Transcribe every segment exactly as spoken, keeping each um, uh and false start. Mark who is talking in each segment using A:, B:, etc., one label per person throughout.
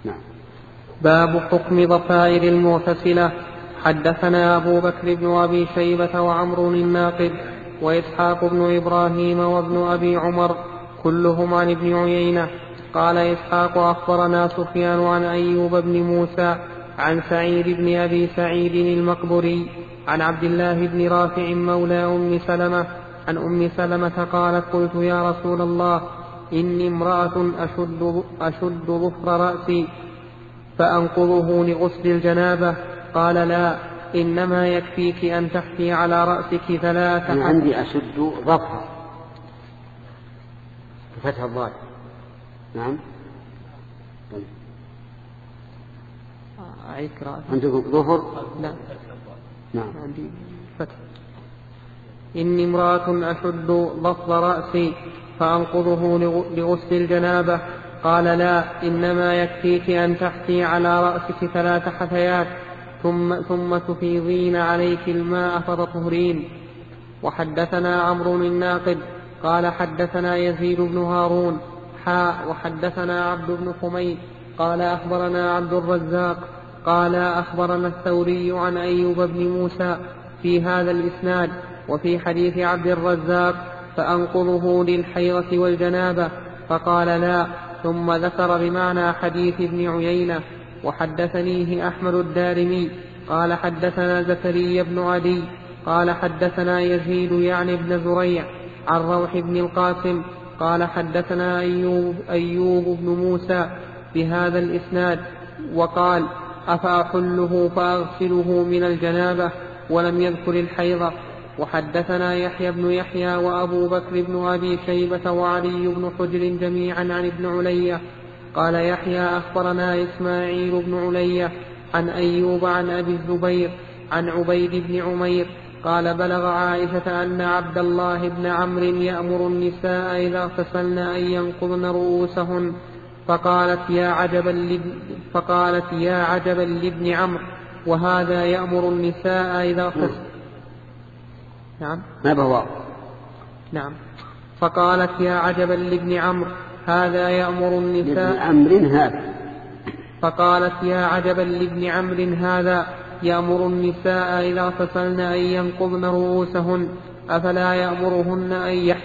A: نعم.
B: باب حكم ضفائر المغتسلة. حدثنا أبو بكر بن أبي شيبة وعمر الناقد وإسحاق بن إبراهيم وابن أبي عمر كلهم عن ابن عيينة. قال إسحاق أخبرنا سفيان عن أيوب بن موسى عن سعيد بن أبي سعيد المقبري عن عبد الله بن رافع مولى أم سلمة عن أم سلمة قالت قلت يا رسول الله إني امرأة أشد, أشد ظفر رأسي فأنقضه لغسل الجنابة. قال لا، إنما يكفيك أن تحفي على رأسك ثلاثة.
A: أنا عندي أشد ظفر بفتح الضاد. نعم. عندكم ظفر؟
B: لا.
A: نعم.
B: عندي فتح. إني امرأة أشد ظفر رأسي فأنقضه لغسل الجنابة. قال لا، إنما يكفيك أن تحفي على رأسك ثلاث حثيات ثم, ثم تفيضين عليك الماء فتطهرين. وحدثنا عمرو الناقد قال حدثنا يزيد بن هارون حاء وحدثنا عبد بن حميد قال أخبرنا عبد الرزاق قال أخبرنا الثوري عن أيوب بن موسى في هذا الإسناد. وفي حديث عبد الرزاق فأنقضه للحيضة والجنابة فقال لا، ثم ذكر بمعنى حديث ابن عيينة. وحدثنيه أحمد الدارمي قال حدثنا زكريا بن عدي قال حدثنا يزيد يعني بن زريع عن روح بن القاسم قال حدثنا أيوب, أيوب بن موسى بهذا الإسناد وقال أفأحله فأغسله من الجنابة ولم يذكر الحيضة. وحدثنا يحيى بن يحيى وأبو بكر بن أبي شيبة وعلي بن حجر جميعا عن ابن علية. قال يحيى أخبرنا إسماعيل بن علية عن أيوب عن أبي الزبير عن عبيد بن عمير قال بلغ عائشة أن عبد الله بن عمرو يأمر النساء إذا اغتسلن أن ينقضن رؤوسهن فقالت يا عجبا لابن, فقالت يا عجبا لابن عمرو وهذا يأمر النساء إذا اغتسلن. نعم.
A: ما بهو.
B: نعم. فقالت يا عجبا لابن عمرو هذا يأمر النساء.
A: عمرو هذا.
B: فقالت يا عجبا لابن عمرو هذا يأمر النساء إذا اغتسلن أن ينقضن رؤوسهن أفلا يأمرهن أن يح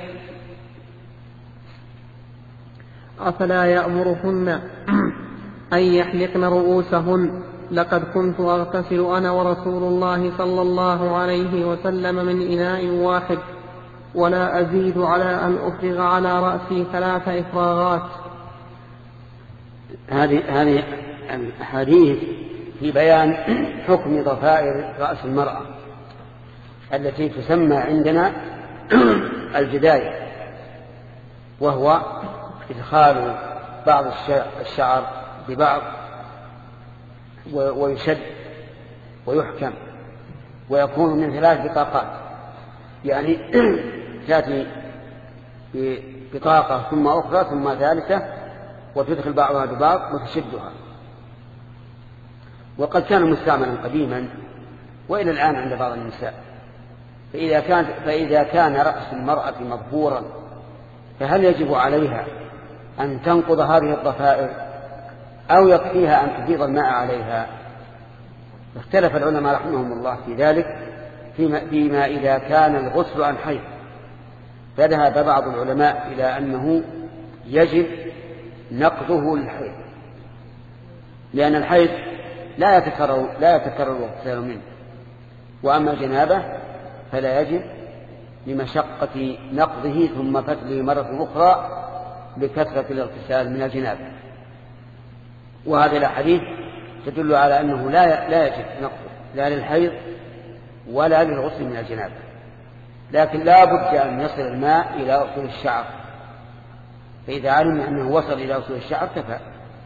B: أفلا يأمرهن أن يحلقن رؤوسهن لقد كنت أغتسل أنا ورسول الله صلى الله عليه وسلم من إناء واحد ولا أزيد على أن أفرغ على رأسي ثلاث إفراغات.
A: هذه هذه الحديث في بيان حكم ضفائر رأس المرأة التي تسمى عندنا الجداية، وهو إدخال بعض الشعر ببعض ويشد ويحكم ويكون من ثلاث بطاقات، يعني تأتي ببطاقة ثم أخرى ثم ثالثة وتدخل بعضها ببعض وتشدها. وقد كان مستعملا قديما وإلى الآن عند بعض النساء. فإذا كان, فإذا كان رأس المرأة مظهورا فهل يجب عليها أن تنقض هذه الضفائر أو يكفيها أن تفيض الماء عليها؟ اختلف العلماء رحمهم الله في ذلك فيما, فيما إذا كان الغسل عن حيض، فذهب بعض العلماء إلى أنه يجب نقضه للحيض، لأن الحيض لا يتكرر لا يتكرر الاغتسال منه، وأما الجنابة فلا يجب لمشقة نقضه ثم فتله مرة أخرى لكثرة الاغتسال من الجنابة. وهذه الأحاديث تدل على أنه لا لا يجب نقضه لا للحيض ولا للغسل من الجنابة، لكن لا بد أن يصل الماء إلى أصول الشعر، فإذا علم أنه وصل إلى أصول الشعر كفى.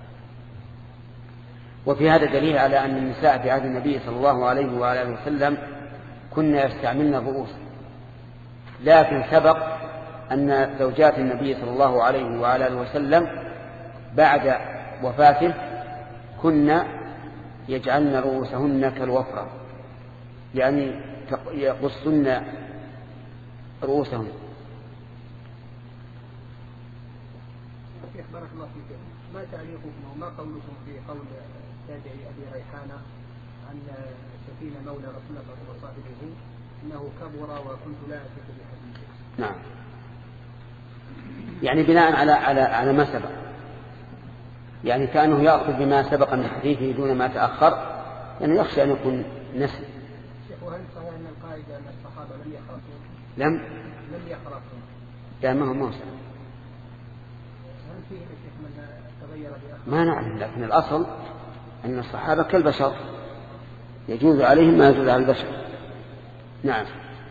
A: وفي هذا دليل على أن النساء في عهد النبي صلى الله عليه وآله وسلم كنا يستعملن الرؤوس، لكن سبق أن زوجات النبي صلى الله عليه وآله وسلم بعد وفاته كنا يجعلن رؤوسهن كالوفرة، يعني يقصن رؤوسهن.
C: شيخ بارك الله فيك، ما تعليقكم وما قولكم في قول تابعي أبي ريحانة أن سفينة مولى رسول الله صلى الله عليه وسلم إنه كبر وكنت لا أثق بحديثه؟
A: نعم، يعني بناء على على على ما سبق، يعني كأنه يأخذ بما سبق من حديثه دون ما تأخر، يعني يخشى أن يكون نسي.
C: شيخ وهل صحيح أن القاعدة أن الصحابة لم يخرصون؟
A: لم
C: لم يخرصون.
A: لا ما هو موسى.
C: هل فيه شيخ من تغير بأخر؟
A: ما نعلم، لكن الأصل أن الصحابة كالبشر يجوز عليهم ما يجوز على البشر. نعم.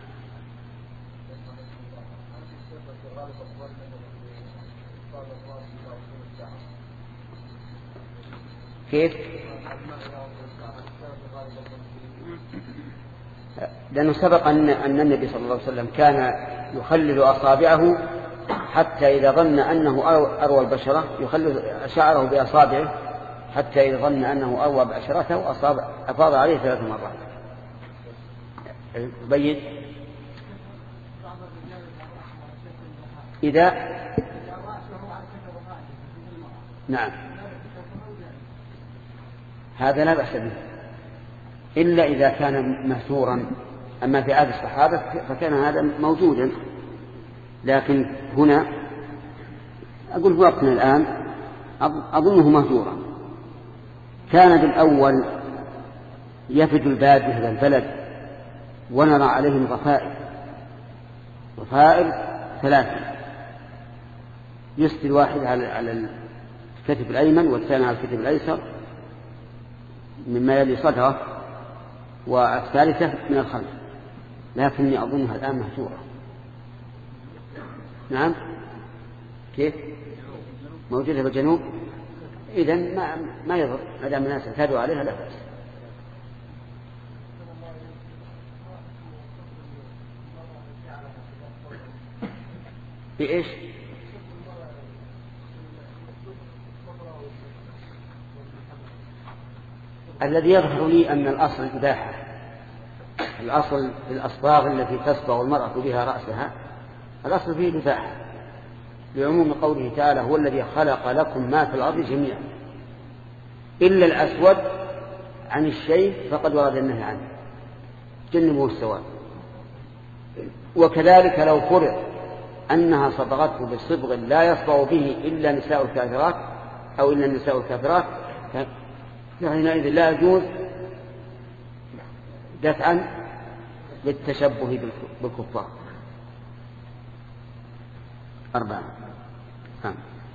A: كيف؟ لأنه سبق أن أن النبي صلى الله عليه وسلم كان يخلل أصابعه حتى إذا ظن أنه أروى البشرة يخلل شعره بأصابعه حتى إذا ظن أنه أروى بأشرته أصاب أفاض عليه ثلاث مرات. بيد إذا نعم هذا لا بأس به إلا إذا كان مأثورا. أما في عهد الصحابة فكان هذا موجودا، لكن هنا أقول في وقتنا الآن أظنه مهجورا. كان بالأول يفد البادية إلى البلد ونرى عليهم ضفائر ضفائر ثلاثة، يسدي الواحد على الكتف الأيمن والثاني على الكتف الأيسر مما يلي صدره، والثالثة من الخلف، لكني أظنها الآن مهجورة. نعم كيف موجودة في الجنوب؟ إذن ما, ما يضر ما دام الناس اعتادوا عليها لا بأس. بإيش؟ الذي يظهر لي أن الأصل الإباحة، الأصل في الأصباغ التي تصبغ المرأة بها رأسها الأصل فيه الإباحة، لعموم قوله تعالى هو الذي خلق لكم ما في الأرض جميعا إلا الأسود عن الشيء فقد ورد النهي عنه، جنبه السواد. وكذلك لو فرض أنها صبغته بصبغ لا يصبغ به إلا نساء الكافرات أو إلا النساء الكافرات فحينئذ لا يجوز دفعا للتشبه بالكفار. أربعة هم.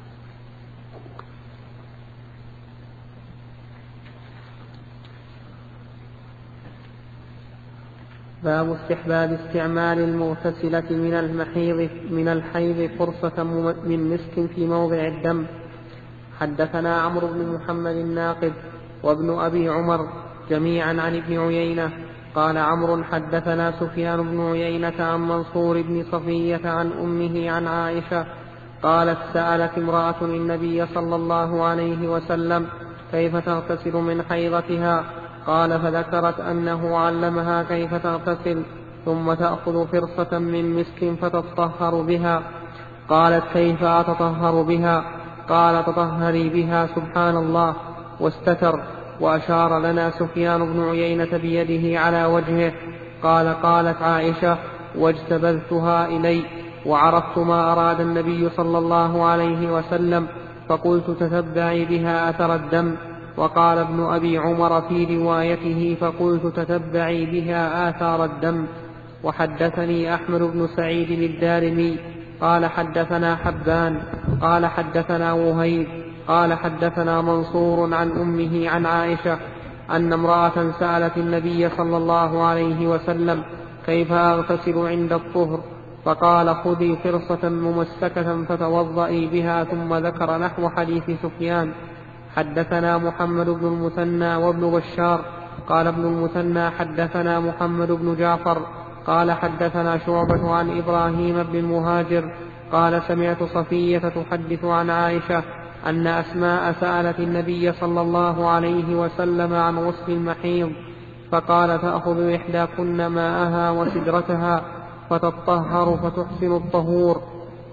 B: باب استحباب استعمال المغتسلة من المحيض من الحيض فرصة من مسك في موضع الدم. حدثنا عمرو بن محمد الناقد وابن أبي عمر جميعا عن ابن عيينة قال عمرو حدثنا سفيان بن عيينة عن منصور بن صفية عن أمه عن عائشة قالت سألت امرأة النبي صلى الله عليه وسلم كيف تغتسل من حيضتها؟ قال فذكرت أنه علمها كيف تغتسل ثم تأخذ فرصة من مسك فتطهر بها. قالت كيف أتطهر بها؟ قال تطهري بها سبحان الله، واستتر. وأشار لنا سفيان بن عيينة بيده على وجهه. قال قالت عائشة واجتبذتها إلي وعرفت ما أراد النبي صلى الله عليه وسلم فقلت تتبعي بها أثر الدم. وقال ابن أبي عمر في روايته فقلت تتبعي بها آثار الدم. وحدثني أحمد بن سعيد الدارمي قال حدثنا حبان قال حدثنا وهيب قال حدثنا منصور عن أمه عن عائشة أن امرأة سألت النبي صلى الله عليه وسلم كيف أغتسل عند الطهر؟ فقال خذي فرصة ممسكة فتوضئي بها، ثم ذكر نحو حديث سفيان. حدثنا محمد بن المثنى وابن بشار قال ابن المثنى حدثنا محمد بن جعفر قال حدثنا شعبة عن إبراهيم بن المهاجر قال سمعت صفية تحدث عن عائشة أن أسماء سألت النبي صلى الله عليه وسلم عن غسل المحيض فقال تأخذ إحداكن ماءها وسدرتها فتطهر فتحسن الطهور.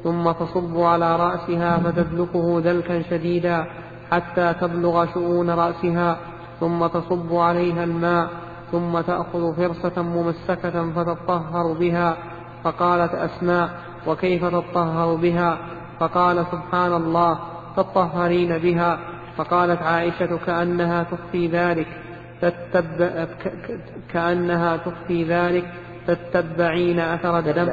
B: ثم تصب على رأسها فتدلكه دلكا شديدا حتى تبلغ شؤون رأسها، ثم تصب عليها الماء، ثم تأخذ فرصة ممسكة فتطهر بها. فقالت أسماء: وكيف تطهر بها؟ فقال: سبحان الله، تطهرين بها. فقالت عائشة: كأنها تخفي ذلك تتبع كأنها تخفي ذلك تتبعين أثر الدم.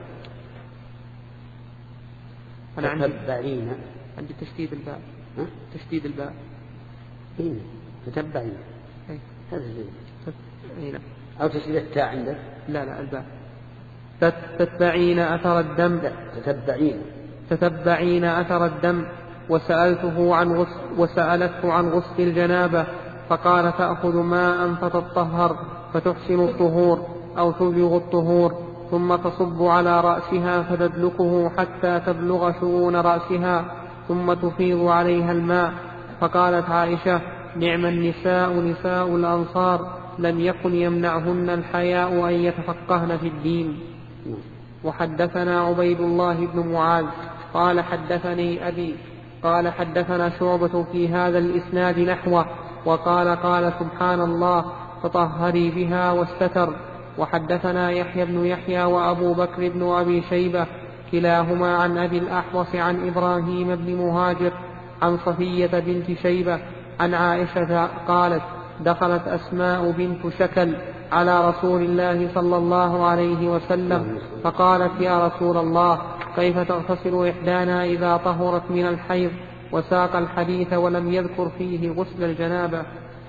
B: أنا عندي
A: تتبعين
B: عندي تشديد الباء. تشديد الباء
A: تتبعين
B: أي.
A: أو تشديد التاء عندك؟
B: لا لا الباء. تتبعين أثر الدم.
A: لا تتبعين
B: تتبعين أثر الدم. وسألته عن غسل وسألته عن غسل الجنابة فقال: تأخذ ماء فتطهر فتحسن الطهور أو تبلغ الطهور، ثم تصب على رأسها فتدلكه حتى تبلغ شؤون رأسها، ثم تفيض عليها الماء. فقالت عائشة: نعم النساء نساء الأنصار، لم يكن يمنعهن الحياء أن يتفقهن في الدين. وحدثنا عبيد الله بن معاذ قال: حدثني أبي قال: حدثنا شعبة في هذا الإسناد نحوه، وقال: قال سبحان الله، تطهري بها واستتر. وحدثنا يحيى بن يحيى وأبو بكر بن أبي شيبة كلاهما عن أبي الأحوص عن إبراهيم بن مهاجر عن صفية بنت شيبة عن عائشة قالت: دخلت أسماء بنت شكل على رسول الله صلى الله عليه وسلم فقالت: يا رسول الله، كيف تغتسل إحدانا إذا طهرت من الحيض؟ وساق الحديث ولم يذكر فيه غسل الجنابة.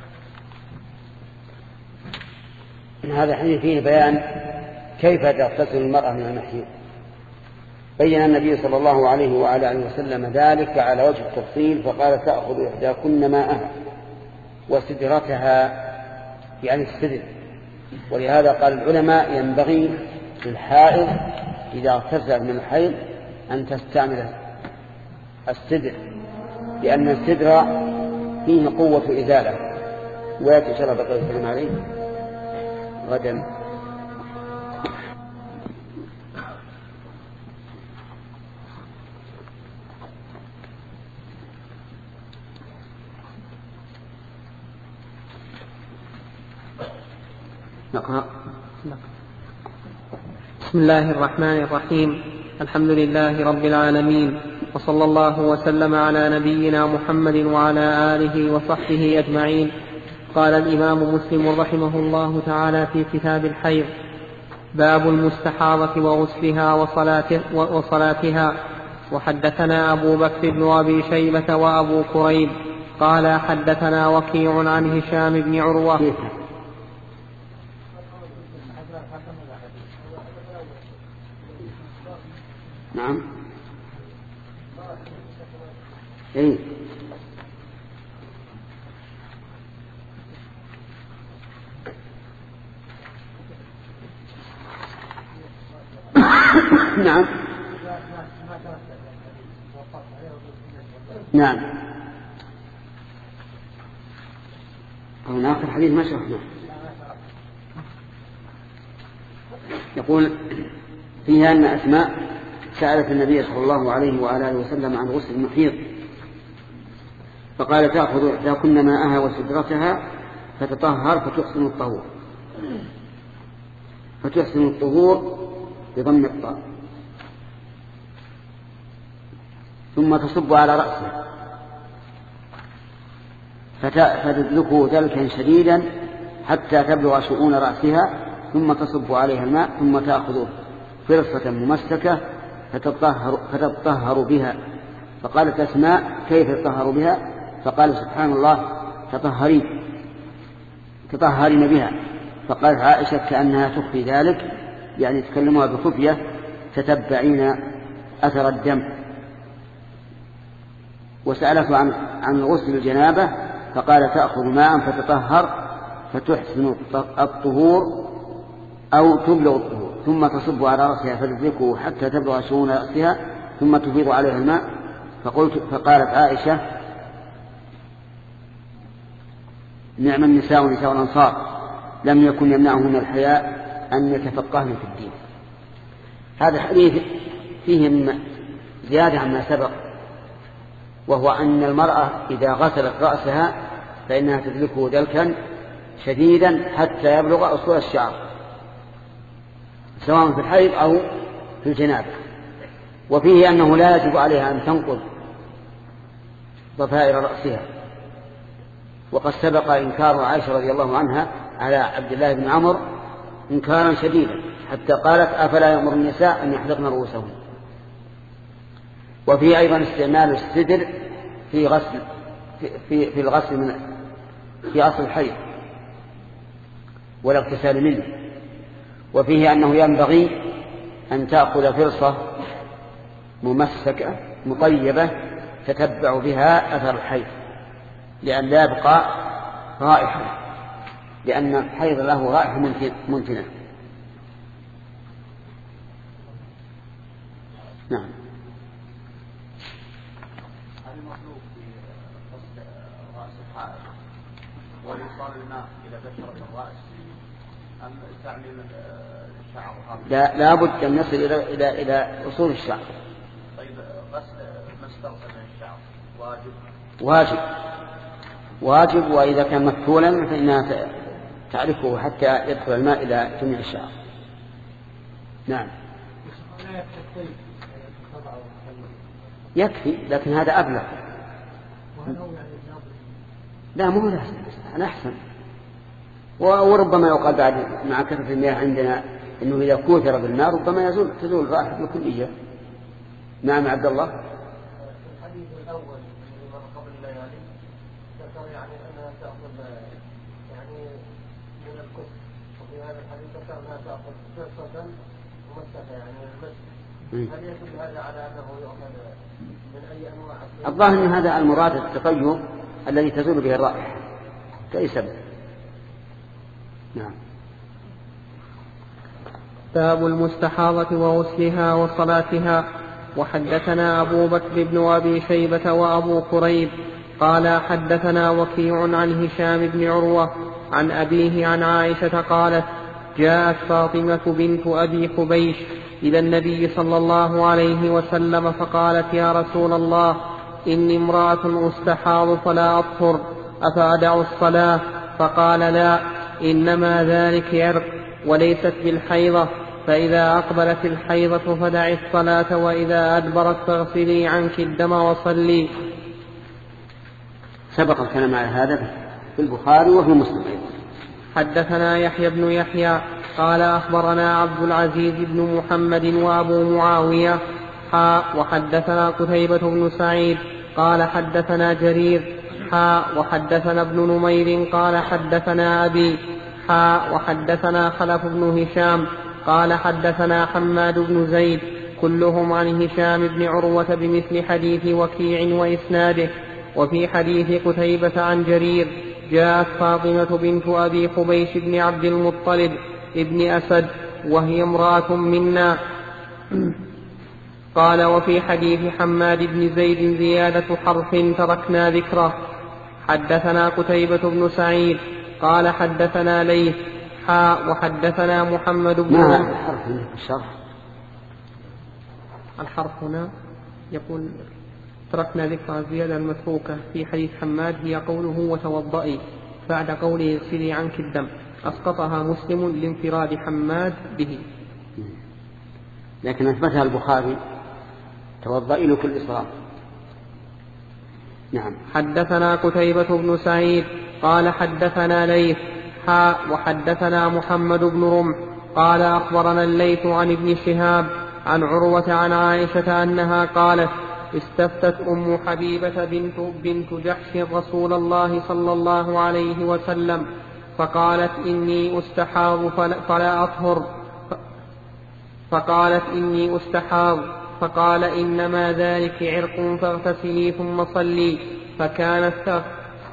A: هذا الحديث فيه بيان كيف تغتسل المرأة من المحيض. بين النبي صلى الله عليه وعلى آله وسلم ذلك على وجه التفصيل، فقال: تأخذ إحداكن ماءها وسدرتها، يعني السدر. ولهذا قال العلماء: ينبغي للحائض إذا اغتسل من الحيض أن تستعمل السدر، لأن السدر فيه قوة إزالة. ويأتي شرب بقى الكلام عليه غدا. نقرأ.
B: بسم الله الرحمن الرحيم. الحمد لله رب العالمين، وصلى الله وسلم على نبينا محمد وعلى آله وصحبه أجمعين. قال الإمام مسلم رحمه الله تعالى في كتاب الحيض: باب المستحاضة وغسلها وصلاتها. وحدثنا أبو بكر بن أبي شيبة وأبو كريب قال: حدثنا وكيع عن هشام بن عروة.
A: نعم. إيه؟ نعم نعم. هنا آخر حديث ما شرحناه. يقول فيها أن أسماء سألت النبي صلى الله عليه وعلى آله وسلم عن غسل المحيض، فقال: تأخذ إحداكن ماءها وسدرتها فتطهر فتحسن الطهور. فتحسن الطهور بضم الطاء، ثم تصب على رأسها فتدلكه دلكا شديدا حتى تبلغ شؤون رأسها، ثم تصب عليها الماء، ثم تأخذ فرصة ممسكة فتطهر, فتطهر بها. فقالت أسماء: كيف تطهر بها؟ فقال: سبحان الله، تطهرين تطهرين بها. فقالت عائشة: كأنها تخفي ذلك، يعني تكلمها بخفية، تتبعين أثر الدم. وسألته عن عن غسل الجنابة، فقال: تأخذ ماء فتطهر فتحسن الطهور أو تبلغ الطهور، ثم تصب على رأسها فتدلكه حتى تبلغ شؤون رأسها، ثم تفيض عليها الماء. فقلت فقالت عائشة: نعم النساء نساء الأنصار، لم يكن يمنعهن الحياء أن يتفقهن في الدين. هذا الحديث فيه زيادة عما سبق، وهو أن المرأة إذا غسلت رأسها فإنها تدلكه دلكا شديدا حتى يبلغ أصول الشعر، سواء في الحيض أو في الجنابة. وفيه أنه لا يجب عليها أن تنقض ضفائر رأسها، وقد سبق إنكار عائشة رضي الله عنها على عبد الله بن عمرو إنكارا شديدا حتى قالت أفلا يأمر النساء أن يحلقن رؤوسهن. وفيه أيضا استعمال السدر في غسل في, في الغسل من في أصل الحيض والاغتسال منه. وفيه أنه ينبغي أن تأخذ فرصة ممسكة مطيبة تتبع بها أثر الحيض لأن لا يبقى رائحة، لأن الحيض له رائحة منتنة. نعم.
D: هل المطلوب في غسل رأس الحائض وإيصال الماء إلى بشرة الرأس أم تعميم الشعر؟
A: لا لابد أن نصل إلى إلى إلى أصول الشعر.
D: طيب غسل ما استغسل من الشعر واجب؟
A: واجب واجب وإذا كان مكتولا فإنها تعرفه حتى يدخل الماء إلى جميع الشعر. نعم. يكفي، لكن هذا أبلغ. لا مو لازم، أنا أحسن. وربما يقال بعد مع كثرة المياه عندنا إنه إذا كوثر بالماء ربما يزول تزول الرائحة بالكلية. نعم عبد الله.
E: الحديث الأول قبل الليالي ذكر يعني أنها تأخذ يعني من الكفر، وفي هذا الحديث ذكر أنها تأخذ فرصة ممسكة يعني المسك. هل يدل هذا على أنه يؤخذ من أي أنواع؟
A: الظاهر أن هذا المراد التطيب الذي تزول به الرائحة كأي سبب. نعم.
B: باب المستحاضة وغسلها وصلاتها. وحدثنا أبو بكر بن أبي شيبة وأبو كريب قال حدثنا وكيع عن هشام بن عروة عن أبيه عن عائشة قالت جاءت فاطمة بنت أبي حبيش إلى النبي صلى الله عليه وسلم فقالت يا رسول الله إني امرأة أستحاض فلا أطهر أفأدع الصلاة؟ فقال لا، إنما ذلك عرق وليست بالحيضة، فإذا أقبلت الحيضة فدعي الصلاة وإذا أدبرت فاغسلي عنك الدم وصلي.
A: سبق الكلام على هذا في البخاري وفي مسلم.
B: حدثنا يحيى بن يحيى قال أخبرنا عبد العزيز بن محمد وأبو معاوية حاء وحدثنا قتيبة بن سعيد قال حدثنا جرير حاء وحدثنا ابن نمير قال حدثنا أبي حاء وحدثنا خلف بن هشام قال حدثنا حماد بن زيد كلهم عن هشام بن عروة بمثل حديث وكيع وإسناده. وفي حديث قتيبة عن جرير جاءت فاطمة بنت أبي حبيش بن عبد المطلب ابن أسد وهي امرأة منا. قال وفي حديث حماد بن زيد زيادة حرف تركنا ذكره. حدثنا قتيبة بن سعيد قال حدثنا ليث حاء وحدثنا محمد بن
A: ما الحرف هنا في الشرح؟
B: الحرف هنا يقول تركنا ذكر الزيادة المتروكة في حديث حماد هي قوله وتوضئي بعد قوله اغسلي عنك الدم، أسقطها مسلم لانفراد حماد به،
A: لكن أثبتها البخاري توضئي لكل إصرار. نعم.
B: حدثنا قتيبة بن سعيد قال حدثنا ليث حاء وحدثنا محمد بن رمح قال أخبرنا الليث عن ابن شهاب عن عروة عن عائشة أنها قالت استفتت أم حبيبة بنت, بنت جحش رسول الله صلى الله عليه وسلم فقالت إني أستحاض فلا أطهر، فقالت إني أستحاض فقال إنما ذلك عرق فاغتسلي ثم صلي، فكانت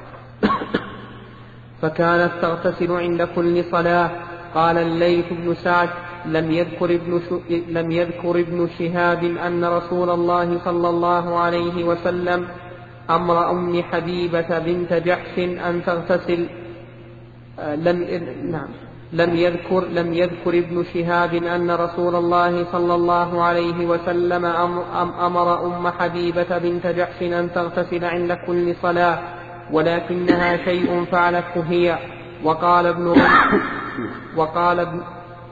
B: فكانت تغتسل عند كل صلاة. قال الليث بن سعد لم يذكر ابن, لم يذكر ابن شهاب أن رسول الله صلى الله عليه وسلم أمر أم حبيبة بنت جحش أن تغتسل. لم نعم لم يذكر, لم يذكر ابن شهاب أن رسول الله صلى الله عليه وسلم أمر أم حبيبة بنت جحش أن تغتسل عند كل صلاة، ولكنها شيء فعلته هي. وقال ابن رمح وقال ابن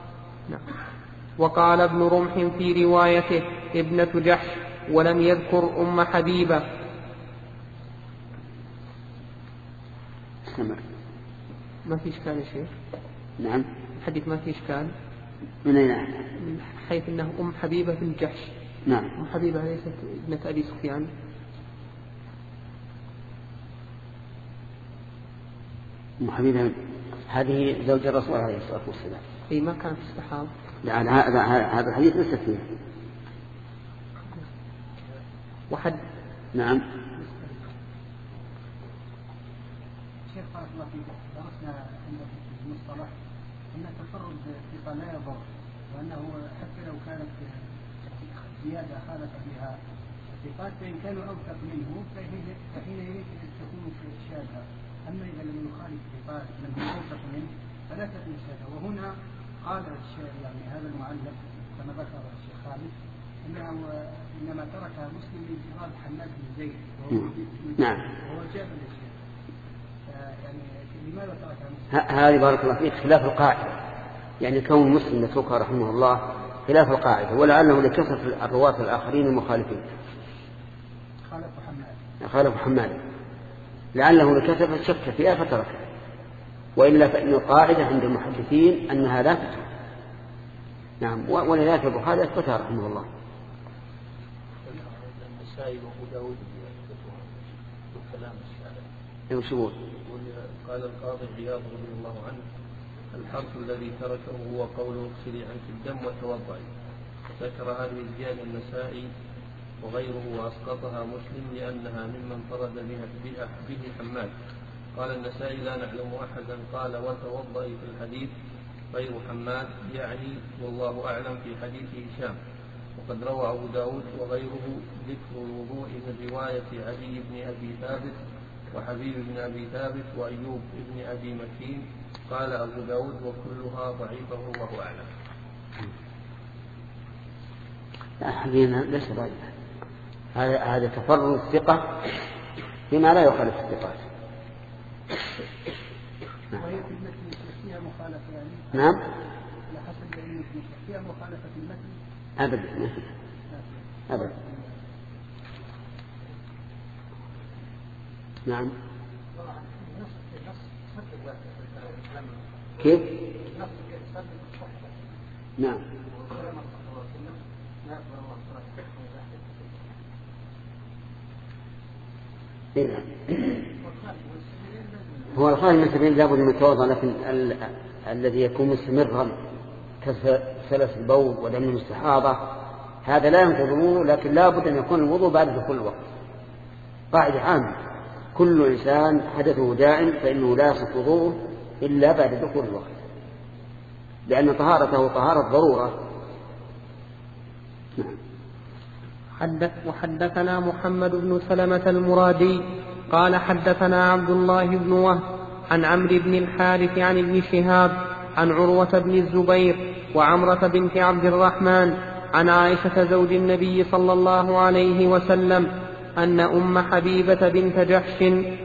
B: وقال ابن رمح في روايته ابنة جحش، ولم يذكر أم حبيبة. ما في إشكال يا شيخ؟
A: نعم.
B: الحديث ما في إشكال.
A: من أين؟
B: من حيث أنه أم حبيبة بن جحش.
A: نعم.
B: أم حبيبة ليست ابنة أبي سفيان.
A: أم حبيبة هذه زوج الرسول عليه الصلاة والسلام.
B: أي ما كانت تستحاض.
A: لا هذا هذا الحديث ليس فيه.
B: وحد.
A: نعم.
C: شيخ بارك الله فيك، درسنا عند المصطلح أن التفرد في لا يضر، وأنه حتى لو كانت زيادة خالف بها الثقات فإن كانوا أوثق منه فحينئذ تكون شاذة. أما إذا لم يخالف الثقات من هو أوثق منه فلا تكون شاذة. وهنا قال الشيخ يعني هذا المعلق كما ذكر الشيخ خالد أنه إنما تركها مسلم لانفراد حماد بن زيد
A: نعم
C: وهو جابر الشيخ. يعني لماذا تركها مسلم؟
A: هذه بارك الله فيك خلاف القاعدة، يعني كون مسلم يتركها رحمه الله خلاف القاعدة، ولعله لكثرة الرواة الآخرين المخالفين.
C: خالف حماد.
A: خالف حماد لعله لكثرة شك فيها فتركها، وإلا فإن القاعدة عند المحدثين أنها لا تترك. نعم. ولذلك البخاري أثبتها رحمه الله.
D: النسائي وأبو داود والكلام الشارع.
A: يوشبون.
D: قال القاضي عياض رضي الله عنه: الحرف الذي تركه هو قول اغسلي عنك الدم وتوضعي. ذكر هذه الزيادة النسائي وغيره وأسقطها مسلم لأنها ممن فرد بها به حماد. قال النسائي: لا نعلم أحدا قال وتوضئي في الحديث غير حماد، يعني والله أعلم في حديث هشام. وقد روى أبو داود وغيره ذكر الوضوء من رواية علي بن أبي ثابت وحبيب بن أبي ثابت وأيوب بن أبي مكين. قال أبو داود: وكلها ضعيفة والله أعلم.
A: هذه ليس ضعيفة، هذا هذا تفرد الثقة بما لا يخالف الثقات.
C: فيها مخالفة يعني.
A: نعم.
C: لا حسب علمك فيها مخالفة في المتن.
A: أبدا أبدا. نعم. كيف؟ نعم. هو الخارج من سبيل لابد من التوضأ، لكن ال... الذي يكون مستمرا كسلس البول ودم المستحاضة هذا لا ينقض الوضوء، لكن لابد أن يكون الوضوء بعد دخول الوقت. قاعدة عامة: كل إنسان حدثه دائم فإنه لا يصح وضوءه إلا بعد دخول الوقت، لأن طهارته طهارة ضرورة.
B: حدث وحدثنا محمد بن سلمة المرادي قال حدثنا عبد الله بن وهب عن عمرو بن الحارث عن ابن شهاب عن عروة بن الزبير وعمرة بنت عبد الرحمن عن عائشة زوج النبي صلى الله عليه وسلم أن أم حبيبة بنت جحش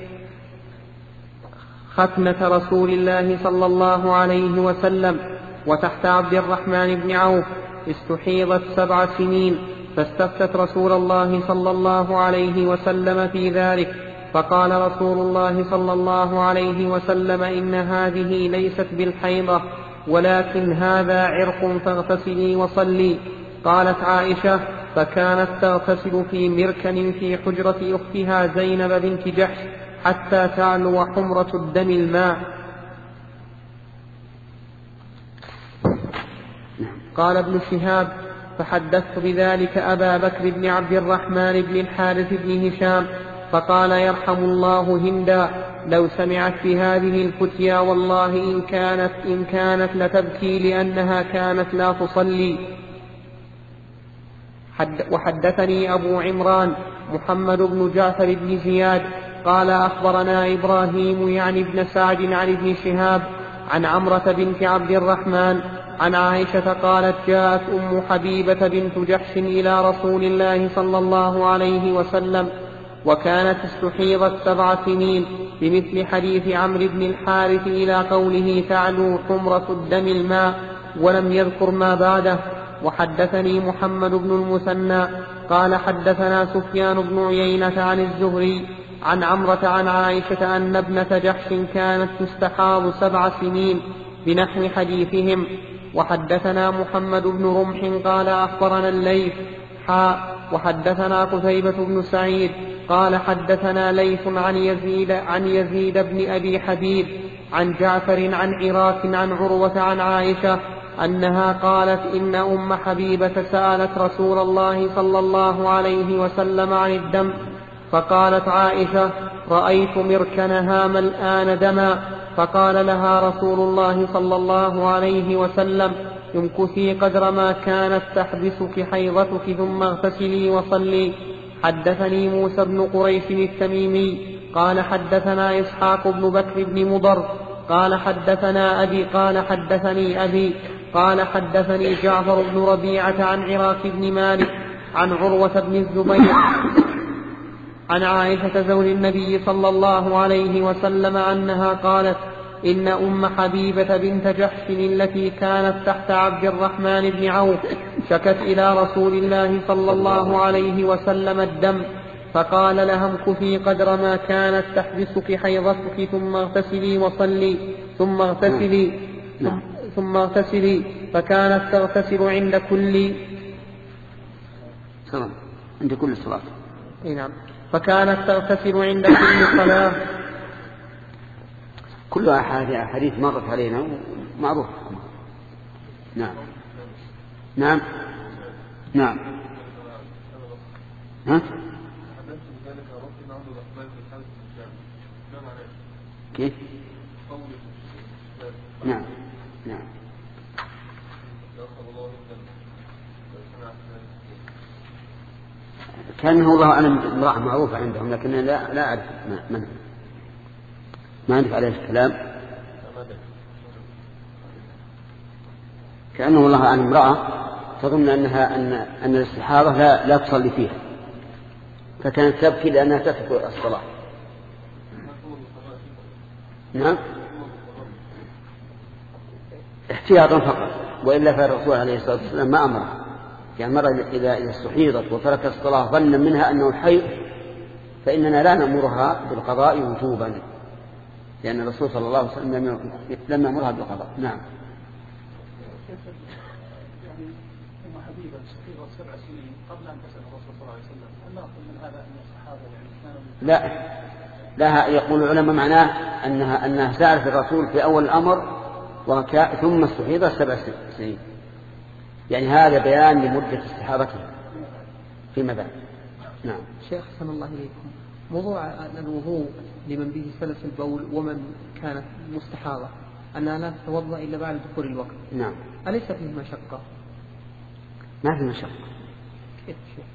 B: ختنة رسول الله صلى الله عليه وسلم وتحت عبد الرحمن بن عوف استحيضت سبع سنين، فاستفتت رسول الله صلى الله عليه وسلم في ذلك، فقال رسول الله صلى الله عليه وسلم: إن هذه ليست بالحيضة ولكن هذا عرق فاغتسلي وصلي. قالت عائشة: فكانت تغتسل في مركن في حجرة أختها زينب بنت جحش حتى تعلو حمرة الدم الماء. قال ابن شهاب: فحدثت بذلك أبا بكر بن عبد الرحمن بن الحارث بن هشام فقال: يرحم الله هندا لو سمعت بهذه الفتيا والله إن كانت, إن كانت لتبكي لأنها كانت لا تصلي. حد وحدثني أبو عمران محمد بن جعفر بن زياد قال: أخبرنا إبراهيم يعني ابن سعد عن ابن شهاب عن عمرة بنت عبد الرحمن عن عائشة قالت جاءت أم حبيبة بنت جحش إلى رسول الله صلى الله عليه وسلم وكانت استحيضت سبع سنين بمثل حديث عمرو بن الحارث إلى قوله تعلو حمرة الدم الماء ولم يذكر ما بعده. وحدثني محمد بن المثنى قال حدثنا سفيان بن عيينة عن الزهري عن عمرة عن عائشة أن ابنة جحش كانت تستحاض سبع سنين بنحو حديثهم. وحدثنا محمد بن رمح قال أخبرنا الليث حاء وحدثنا قتيبة بن سعيد قال حدثنا ليث عن يزيد عن يزيد بن أبي حبيب عن جعفر عن عراك عن عروة عن عائشة أنها قالت إن أم حبيبة سألت رسول الله صلى الله عليه وسلم عن الدم فقالت عائشة رأيت مركنها ملآن دما فقال لها رسول الله صلى الله عليه وسلم امكثي قدر ما كانت تحبسك حيضتك ثم اغتسلي وصلي. حدثني موسى بن قريش التميمي قال حدثنا إسحاق بن بكر بن مضر قال حدثنا أبي قال حدثني أبي قال حدثني جعفر بن ربيعة عن عراك بن مالك عن عروة بن الزبير عن عائشة زوج النبي صلى الله عليه وسلم أنها قالت إن أم حبيبة بنت جحش التي كانت تحت عبد الرحمن بن عوف شكت إلى رسول الله صلى الله عليه وسلم الدم فقال لها امكثي قدر ما كانت تحبسك حيضتك ثم اغتسلي وصلي ثم اغتسلي ثم اغتسلي فكانت تغتسل عند كل
A: صلاة عند كل صلاة.
B: نعم فكانت تغتسل عند كل صلاة.
A: كل أحاديث مرت علينا معروف. نعم نعم نعم ها كيف نعم نعم كأنه الله أعلم امرأة معروفة عندهم لكن لا لا أعرف من ما عندك عليه الكلام. كأنه الله أعلم امرأة تظن أنها أن أن الاستحاضة لا لا تصلي فيها فكانت تبكي لأنها تترك الصلاة. نعم احتياطا فقط وإلا فالرسول عليه الصلاة والسلام ما أمره. يعني مرة إذا استحيضت وتركت الصلاة ظنا منها أنه حيض فإننا لا نأمرها بالقضاء وجوبا لأن الرسول صلى الله عليه وسلم لم يأمرها بالقضاء. نعم.
C: يعني أم حبيبة استحيضت سبع سنين قبل أن تسأل الرسول صلى الله عليه وسلم هل نأخذ من هذا أن الصحابة يعني كانوا
A: لا لا يقول العلماء معناه أنها أنها سألت الرسول في أول الأمر وكا ثم استحيضت سبع سنين يعني هذا بيان لمدة استحاضتها فيما بعد. نعم.
B: شيخ حسن الله إليكم موضوع الوضوء لمن به سلس البول ومن كانت مستحاضة أنها لا تتوضأ إلا بعد دخول الوقت.
A: نعم.
B: أليس فيه مشقة؟
A: ما في مشقة.
B: كيف شيخ؟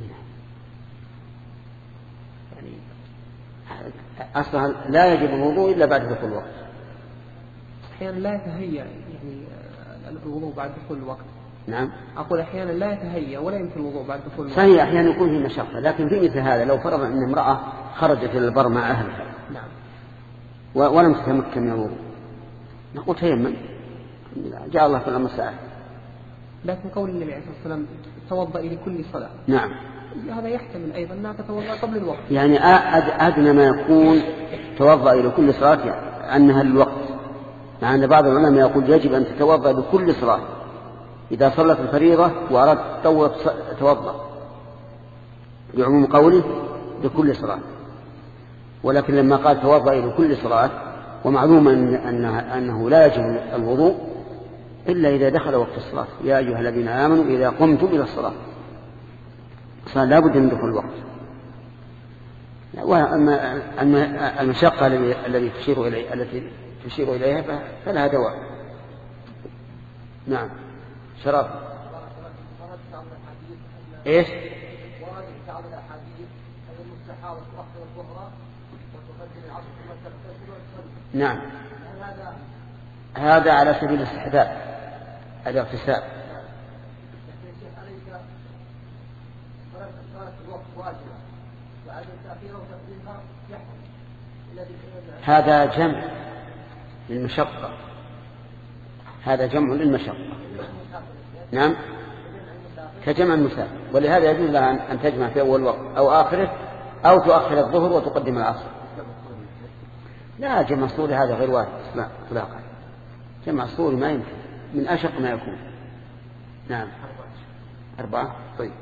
A: يعني أصلا لا يجب الوضوء إلا بعد دخول الوقت.
B: أحيانا لا يتهيأ يعني الوضوء بعد دخول الوقت.
A: نعم.
B: أقول أحيانا لا يتهيأ ولا يمكن الوضوء بعد دخول الوقت.
A: صحيح أحيانا يكون فيه مشقة لكن في مثل هذا لو فرض أن امرأة خرجت إلى البر مع أهلها
B: نعم
A: ولم تتمكن من الوضوء نقول تيمم جاء الله في الأمر ساعة.
B: لكن قول النبي عليه الصلاة والسلام توضأ لكل صلاة
A: نعم
B: هذا يحتمل أيضا أنها تتوضأ قبل الوقت.
A: يعني أدنى ما يكون توضأ إلى كل صلاة أنها للوقت مع أن بعض العلماء يقول يجب أن تتوضأ لكل صلاة إذا صلت الفريضة وأردت توضأ بعموم قوله لكل صلاة ولكن لما قال توضأ إلى كل صلاة ومعلوم أنه, أنه لا يجب الوضوء إلا إذا دخل وقت الصلاة يا أيها الذين آمنوا إذا قمتم إلى الصلاة صار لا بد من دخول الوقت. وأما المشقة التي تشير إليها التي تشير إليها فلها دواء. نعم شراب إيش
E: ورد في بعض الأحاديث أن المستحاضة تؤخر الظهر وتقدم العصر ثم تغتسل وتصلي.
A: نعم
E: هل هذا
A: هذا على سبيل الاستحباب الاغتسال. هذا جمع للمشقة، هذا جمع للمشقة. نعم كجمع المسافر، ولهذا يجوز لها أن تجمع في أول وقت أو آخره أو تؤخر الظهر وتقدم العصر. لا جمع صوري هذا غير وارد إطلاقا، جمع صوري ما يمكن، من أشق ما يكون. نعم أربعة. طيب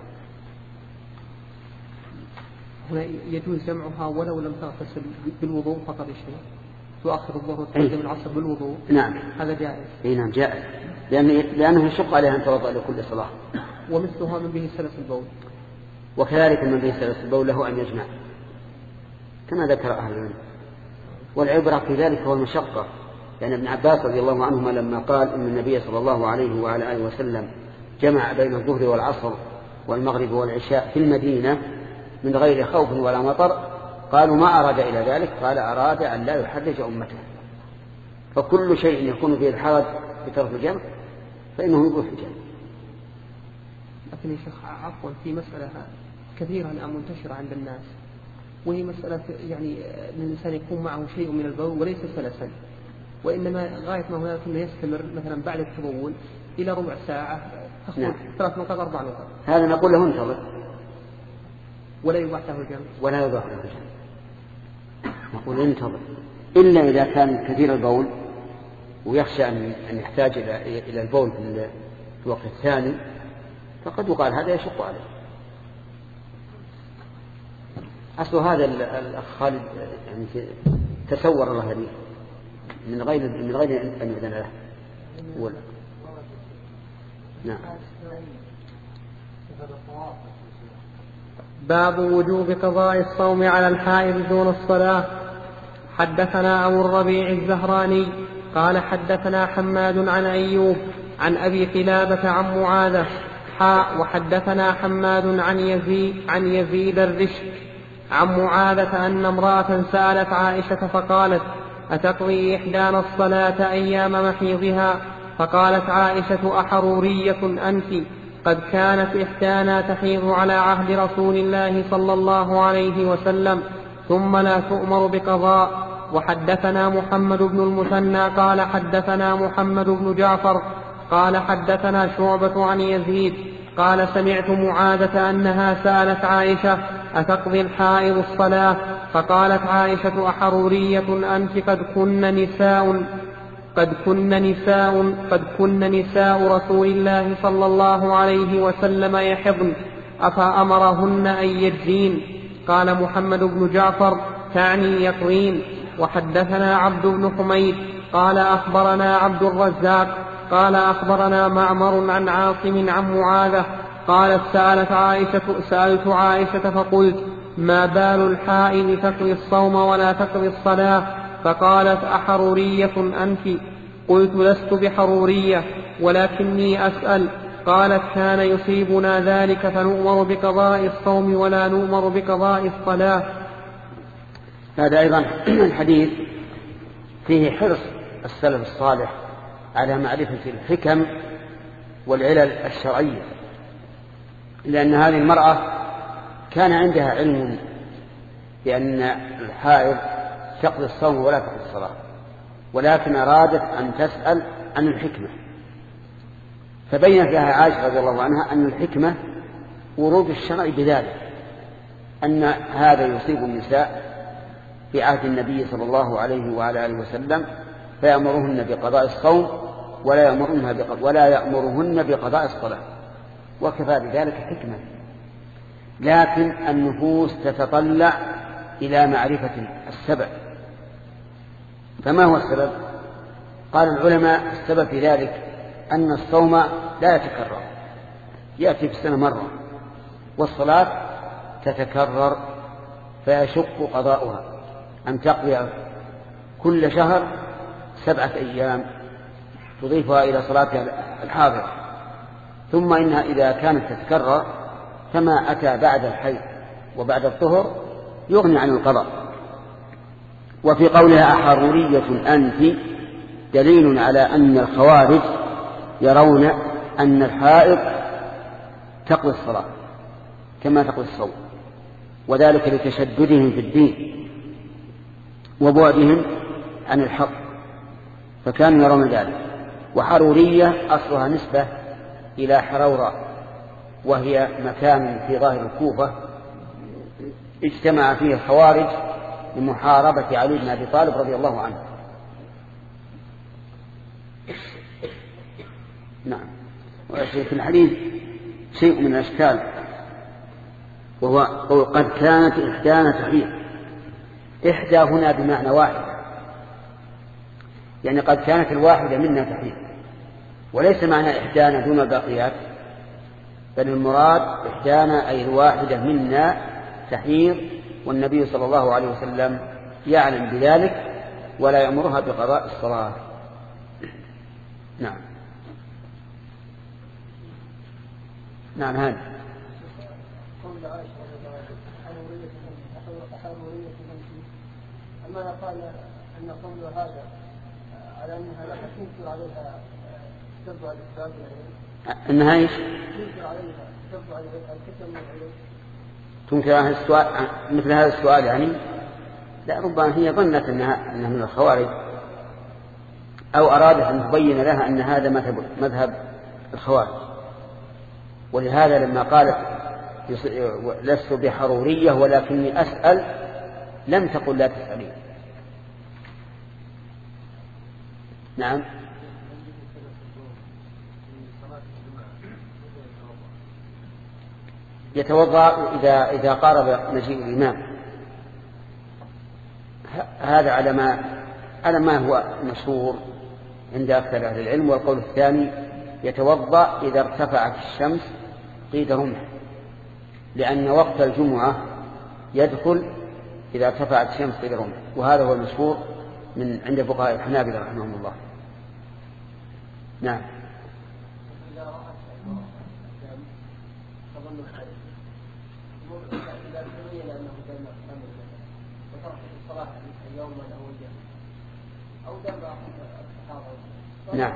B: هنا يجوز جمعها ولو لم تغتسل بالوضوء فقط الشيء، تؤخر الظهر وتقدم العصر بالوضوء.
A: نعم
B: هذا جائز.
A: اي نعم جائز، لأن لأنه يشق عليها أن توضأ لكل صلاة.
B: ومثلها من به سلس البول،
A: وكذلك من به سلس البول له أن يجمع كما ذكر أهل العلم. والعبرة في ذلك هو المشقة، لأن ابن عباس رضي الله عنهما لما قال إن النبي صلى الله عليه وعلى آله وسلم جمع بين الظهر والعصر والمغرب والعشاء في المدينة من غير خوف ولا مطر، قالوا ما أراد إلى ذلك؟ قال أراد أن لا يحرج أمته. فكل شيء يكون فيه الحرج في ترك الجمع فإنه يبوح الجمع.
B: لكن يا شيخ عفوا في مسألة كثيرة الآن منتشرة عند الناس، وهي مسألة يعني الإنسان يكون معه شيء من البول وليس سلسا، وإنما غاية ما هناك أنه يستمر مثلا بعد التبول إلى ربع ساعة تخرج نعم. ثلاث نقاط أربع نقاط،
A: هذا نقول له انتظر
B: ولا يباح له الجمع،
A: ولا يباح له الجمع، نقول انتظر، إلا إذا كان كثير البول ويخشى أن يحتاج إلى البول في الوقت الثاني فقد يقال هذا يشق عليه. أصل هذا الأخ خالد يعني تسور الله هديه من غير من غير أن يؤذن له. ولا نعم.
B: باب وجوب قضاء الصوم على الحائض دون الصلاة. حدثنا أبو الربيع الزهراني قال حدثنا حماد عن أيوب عن أبي قلابة عن معاذة حاء وحدثنا حماد عن يزيد عن يزيد الرشك عن معاذة أن امرأة سألت عائشة فقالت أتقضي إحدانا الصلاة أيام محيضها؟ فقالت عائشة أحرورية أنت؟ قد كانت إحدانا تحيض على عهد رسول الله صلى الله عليه وسلم ثم لا تؤمر بقضاء. وحدثنا محمد بن المثنى قال حدثنا محمد بن جعفر قال حدثنا شعبة عن يزيد قال سمعت معاذة أنها سألت عائشة أتقضي الحائض الصلاة؟ فقالت عائشة أحرورية أنت؟ قد كن نساء قد كن نساء قد كن نساء رسول الله صلى الله عليه وسلم يحضن أفأمرهن أن يجزين؟ قال محمد بن جعفر تعني يقضين. وحدثنا عبد بن حميد قال أخبرنا عبد الرزاق قال أخبرنا معمر عن عاصم عن معاذة قالت سألت عائشة سألت عائشة فقلت ما بال الحائض تقضي الصوم ولا تقضي الصلاة؟ فقالت أحرورية أنت؟ قلت لست بحرورية ولكني أسأل. قالت كان يصيبنا ذلك فنؤمر بقضاء الصوم ولا نؤمر بقضاء الصلاة.
A: هذا أيضا الحديث فيه حرص السلف الصالح على معرفة الحكم والعلل الشرعية، لأن هذه المرأة كان عندها علم بأن الحائض تقضي الصوم ولا تقضي الصلاة، ولكن أرادت أن تسأل عن الحكمة، فبينت لها عائشة رضي الله عنها أن الحكمة ورود الشرع بذلك، أن هذا يصيب النساء في عهد النبي صلى الله عليه وعلى آله وسلم فيأمرهن بقضاء الصوم ولا يأمرهن بقضاء, ولا يأمرهن بقضاء الصلاة، وكفى بذلك حكمة. لكن النفوس تتطلع إلى معرفة السبب. فما هو السبب؟ قال العلماء السبب في ذلك أن الصوم لا يتكرر، يأتي في السنة مرة، والصلاة تتكرر فيشق قضاؤها، أن تقضي كل شهر سبعة أيام تضيفها إلى صلاتها الحاضرة، ثم إنها إذا كانت تتكرر فما أتى بعد الحيض وبعد الطهر يغني عن القضاء. وفي قولها أحرورية أنت دليل على أن الخوارج يرون أن الحائض تقضي الصلاة كما تقضي الصوم، وذلك لتشددهم في الدين وبعدهم عن الحق، فكانوا يرون ذلك. وحرورية أصلها نسبة إلى حرورة، وهي مكان في ظاهر الكوفة اجتمع فيه الخوارج لمحاربة علي بن أبي طالب رضي الله عنه. نعم. وفي الحديث شيء من الأشكال، وهو قد كانت إحدانا تحيض. إحدى هنا بمعنى واحد، يعني قد كانت الواحدة منا تحيض، وليس معنى إحدانا دون الباقيات، بل المراد إحدانا أي الواحدة منا تحيض، والنبي صلى الله عليه وسلم يعلم بذلك ولا يأمرها بقضاء الصلاة. نعم. نعم. هذا
E: أما قال أن قول هذا على أنها لا تنكر عليها تبع الإسلام،
A: أنها إيش؟
E: تنكر عليها تبع الكتم والعلم،
A: تنكر على السؤال مثل هذا السؤال يعني؟ لا، ربما هي ظنت أنها, أنها من الخوارج، أو أرادت أن تبين لها أن هذا مذهب, مذهب الخوارج، ولهذا لما قالت لست بحرورية ولكني أسأل لم تقل لا تسألين. نعم. يتوضأ إذا إذا قارب مجيء الإمام، هذا على ما على ما هو مشهور عند أكثر أهل العلم. والقول الثاني يتوضأ إذا ارتفعت الشمس قيد رمح، لأن وقت الجمعة يدخل إذا ارتفعت الشمس قيد رمح، وهذا هو المشهور من عند فقهاء الحنابلة رحمهم الله. نعم. نعم.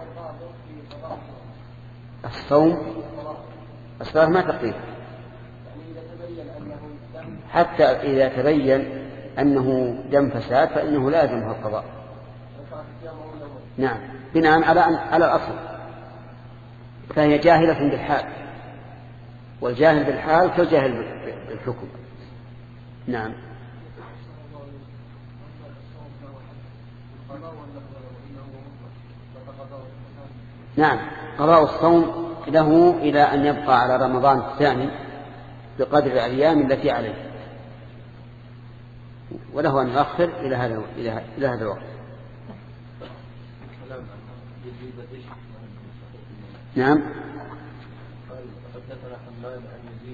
A: الصوم الصلاة ما تقضيه حتى إذا تبين أنه دم فساد فإنه لا يلزمه القضاء. نعم، بناء على على الأصل، فهي جاهلة بالحال، والجاهل بالحال كالجاهل بالحكم. نعم. نعم، قضاء الصوم له إلى أن يبقى على رمضان الثاني بقدر الأيام التي عليه، وله أن يؤخر إلى هذا إلى هذا الوقت. نعم.
D: قال حدثنا حماد عن يزيد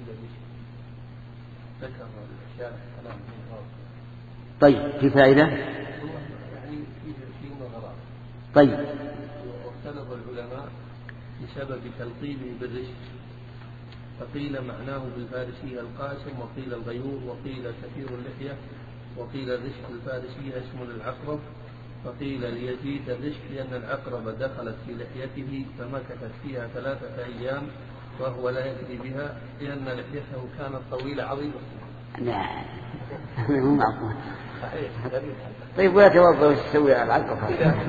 D: ذكر الأشياء كلام.
A: طيب، في فائدة.
D: يعني في نظرات.
A: طيب.
D: واختلف العلماء بسبب تلقيبه بالرشد، فقيل معناه بالفارسية القاسم، وقيل الغيور، وقيل كثير اللحية، وقيل الرشد الفارسية اسم للعقرب، وقيل ليزيد الرشد لأن العقرب دخلت في لحيته فمكثت فيها ثلاثة أيام وهو لا يدري بها لأن لحيته كانت طويلة عظيمة.
A: لا، مو معقول. طيب، ولا توضأ وش تسوي على العقرب؟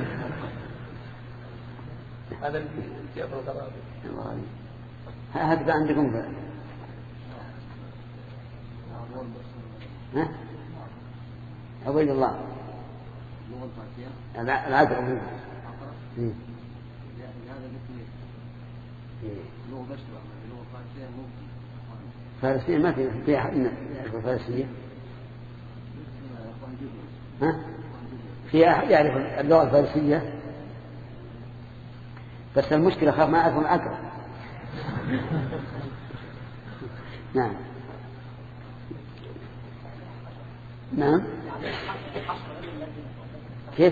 D: هذا الجبر الغرابي.
A: هذا عندكم بقى. ها؟ عبيد الله. العقرب. هذا
C: لغة بشرة، لغة فارسية ممكن.
A: فارسية ما في في أحد يعرف الفارسية؟ ها؟ في أحد يعرف اللغة الفارسية؟ بس المشكلة خاف ما أكون أقرأ. نعم. نعم. كيف؟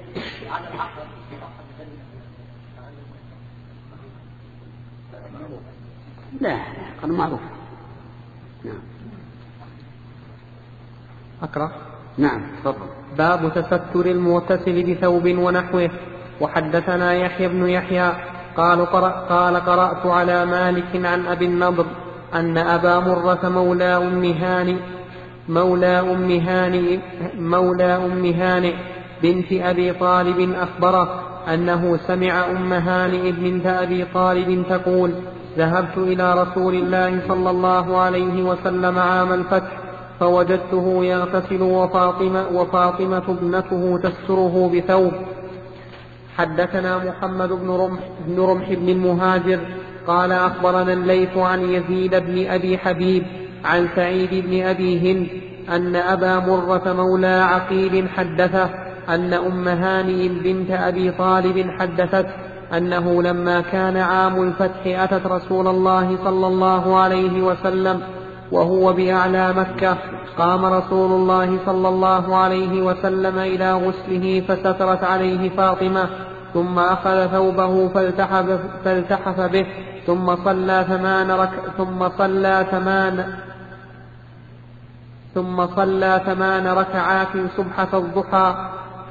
A: لا، قال معروف. نعم.
B: أقرأ.
A: نعم تفضل.
B: باب تستر المغتسل بثوب ونحوه. وحدثنا يحيى بن يحيى قال, قرأ قال قرأت على مالك عن أبي النضر أن أبا مرة مولى أم هانئ مولى أم هانئ مولى أم هانئ بنت أبي طالب أخبره أنه سمع أم هانئ بنت أبي طالب تقول: ذهبت إلى رسول الله صلى الله عليه وسلم عام الفتح فوجدته يغتسل وفاطمة, وفاطمة ابنته تستره بثوب. حدثنا محمد بن رمح, بن رمح بن المهاجر قال أخبرنا الليث عن يزيد بن أبي حبيب عن سعيد بن أبي هند أن أبا مرة مولى عقيل حدثه أن أم هانئ بنت أبي طالب حدثت أنه لما كان عام الفتح أتت رسول الله صلى الله عليه وسلم وهو بأعلى مكة، قام رسول الله صلى الله عليه وسلم إلى غسله فسترت عليه فاطمة، ثم أخذ ثوبه فالتحف, فالتحف به، ثم صلى ثمان رك ثم صلى ثمان ثم صلى ثمان ركعات سبحة الضحى.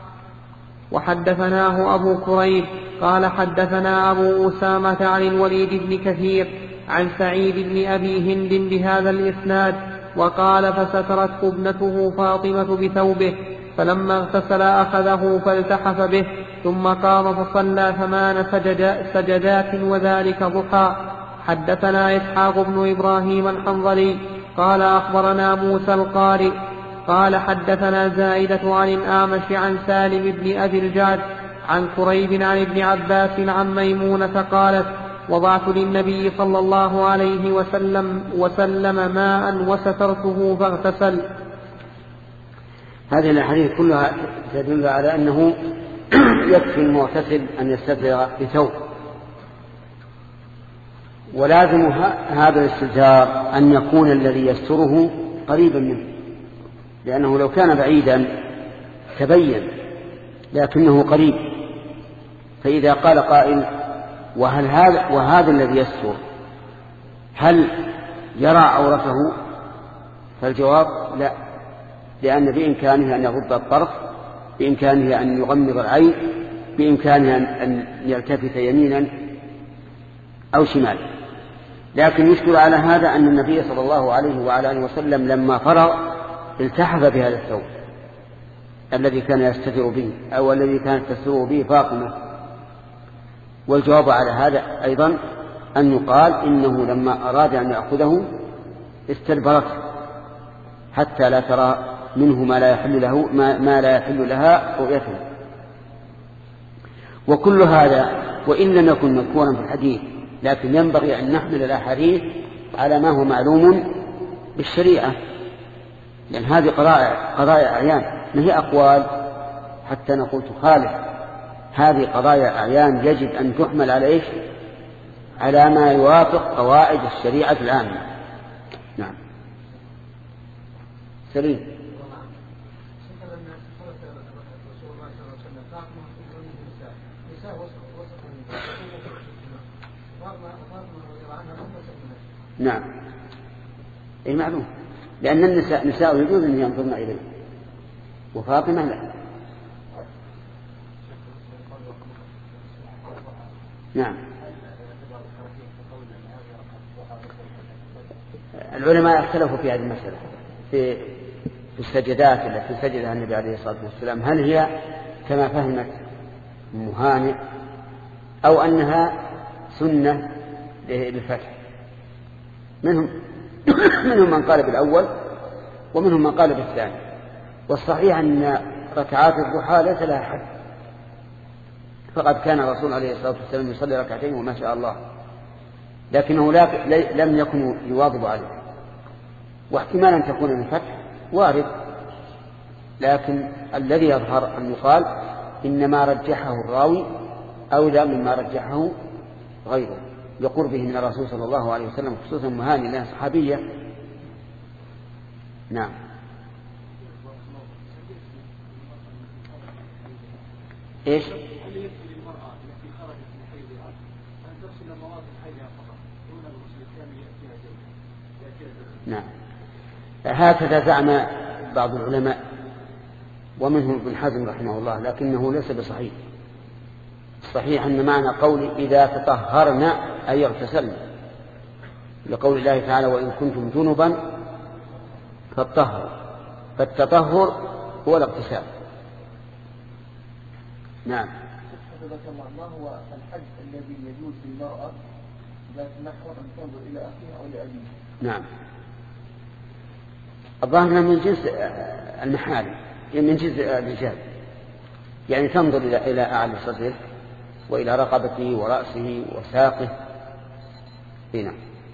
B: وحدثناه أبو كريب قال حدثنا أبو أسامة عن الوليد بن كثير عن سعيد بن أبي هند بهذا الإسناد، وقال: فسترت ابنته فاطمة بثوبه، فلما اغتسل أخذه فالتحف به، ثم قام فصلى ثمان سجدات وذلك ضحى. حدثنا إسحاق بن إبراهيم الحنظلي قال أخبرنا موسى القارئ قال حدثنا زائدة عن الأعمش عن سالم بن أبي الجعد عن كريب عن ابن عباس عن ميمونة قالت: وضعت للنبي صلى الله عليه وسلم, وسلم ماء وسترته فاغتسل.
A: هذه الأحاديث كلها تدل على أنه يكفي المغتسل أن يستتر بثوب، ولازم هذا الاستتار أن يكون الذي يستره قريبا منه، لأنه لو كان بعيدا تبين، لكنه قريب. فإذا قال قائل: وهل هذا وهذا الذي يستر هل يرى عورته؟ فالجواب لا، لأن بإمكانه أن يغض الطرف، بإمكانه أن يغمض العين، بإمكانه أن يلتفت يمينا أو شمالا. لكن يشكل على هذا أن النبي صلى الله عليه وعلى آله وسلم لما فرغ التحف بهذا الثوب الذي كان يستتر به أو الذي كانت تستر به فاطمة. والجواب على هذا أيضا أن يقال إنه لما أراد أن يأخذه استدبرته حتى لا ترى منه ما لا يحل له ما, ما لا يحل لها رؤيته. وكل هذا وإن لم يكن مذكورا في الحديث، لكن ينبغي أن نحمل الأحاديث على ما هو معلوم بالشريعة، لأن هذه قضايا قضايا أعيان، ما هي أقوال حتى نقول تخالف. هذه قضايا أعيان يجب أن تحمل على إيش؟ على ما يوافق قواعد الشريعة العامة. نعم. سليم. نعم، أي معلوم، لأن النساء نساء يجوز أن ينظرن إليه، وفاطمة لا. نعم. العلماء اختلفوا في هذه المسألة في في السجدات التي سجدها النبي عليه الصلاة والسلام، هل هي كما فهمت أم هانئ أو أنها سنة للفتح. منهم منهم من قال بالأول ومنهم من قال بالثاني. والصحيح أن ركعات الضحى ليس لها حد، فقد كان الرسول عليه الصلاة والسلام يصلي ركعتين وما شاء الله، لكنه لم يكن يواظب عليه. واحتمال أن تكون من فتح وارد، لكن الذي يظهر أن يقال إنما رجحه الراوي أولى مما رجحه غيره لقربه من الرسول صلى الله عليه وسلم، خصوصا أم هانئ لأنها صحابية. نعم. إيش؟ نعم، هكذا زعم بعض العلماء ومنهم ابن حزم رحمه الله، لكنه ليس بصحيح. الصحيح أن معنى قول إذا تطهرنا أي اغتسلنا، لقول الله تعالى وإن كنتم جنبا فاطهروا، فالتطهر هو الاغتسال. نعم.
E: ما هو الحد الذي يجوز للمرأة ذات النحو أن تنظر إلى أخيها أو لأبيها؟
A: نعم. الظاهر من جنس المحارم، من جنس الرجال، يعني تنظر إلى إلى أعلى صدره وإلى رقبته ورأسه وساقه. هنا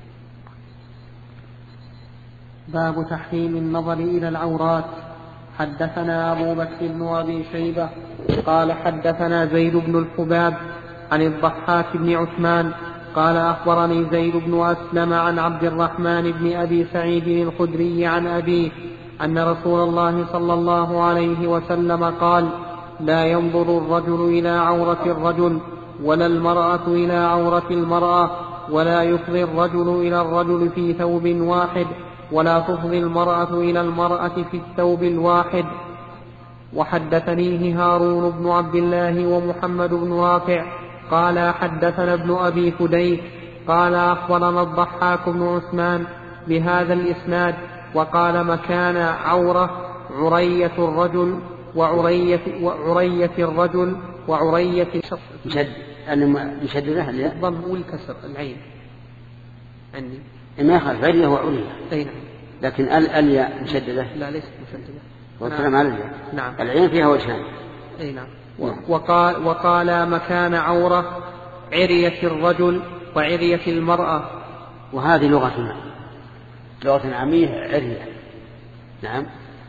B: باب تحريم النظر إلى العورات. حدثنا أبو بكر بن أبي شيبة قال حدثنا زيد بن الحباب عن الضحاك بن عثمان قال أخبرني زيد بن أسلم عن عبد الرحمن بن أبي سعيد الخدري عن أبيه أن رسول الله صلى الله عليه وسلم قال لا ينظر الرجل إلى عورة الرجل ولا المرأة إلى عورة المرأة ولا يفضي الرجل إلى الرجل في ثوب واحد ولا تفضي المرأة إلى المرأة في الثوب الواحد. وحدثنيه هارون بن عبد الله ومحمد بن رافع قال حدثنا ابن أبي فديك قال أخبرنا الضحاك بن عثمان بهذا الإسناد وقال مكان عورة عرية الرجل وعرية, وعرية الرجل وعرية
A: مشد مشددة
B: الضم والكسر العين عندي
A: ما يخالف عرية وعرية
B: أين
A: لكن الألياء مشددة
B: لا ليست مشددة
A: والكلام على الياء.
B: نعم.
A: العين فيها وجهان.
B: أي نعم. وقال, وقال مكان عورة عرية الرجل وعرية المرأة.
A: وهذه لغتنا لغة عامية عرية. نعم.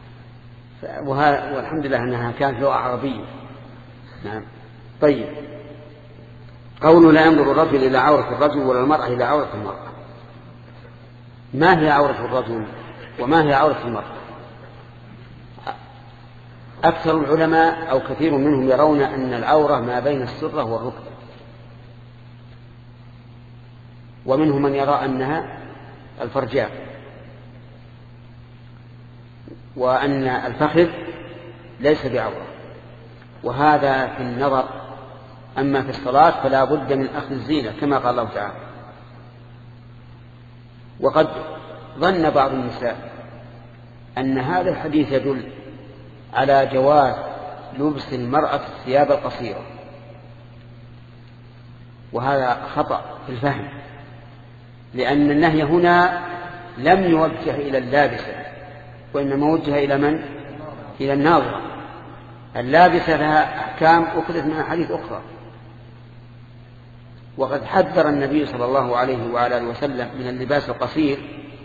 A: والحمد لله أنها كانت لغة عربية. نعم. طيب قول لا ينظر الرجل إلى عورة الرجل ولا المرأة إلى عورة المرأة. ما هي عورة الرجل وما هي عورة المرأة؟ أكثر العلماء أو كثير منهم يرون أن العورة ما بين السرة والركبة، ومنهم من يرى أنها الفرجاء، وأن الفخذ ليس بعورة. وهذا في النظر. أما في الصلاة فلا بد من أخذ الزينة كما قال الله تعالى. وقد ظن بعض النساء أن هذا الحديث يدل على جواز لبس المرأة الثياب القصيرة، وهذا خطأ في الفهم، لأن النهي هنا لم يوجه إلى اللابسة وإنما وجه إلى من؟ إلى الناظرة. اللابسة لها أحكام أخذت من أحاديث أخرى، وقد حذر النبي صلى الله عليه وعلى آله وسلم من اللباس القصير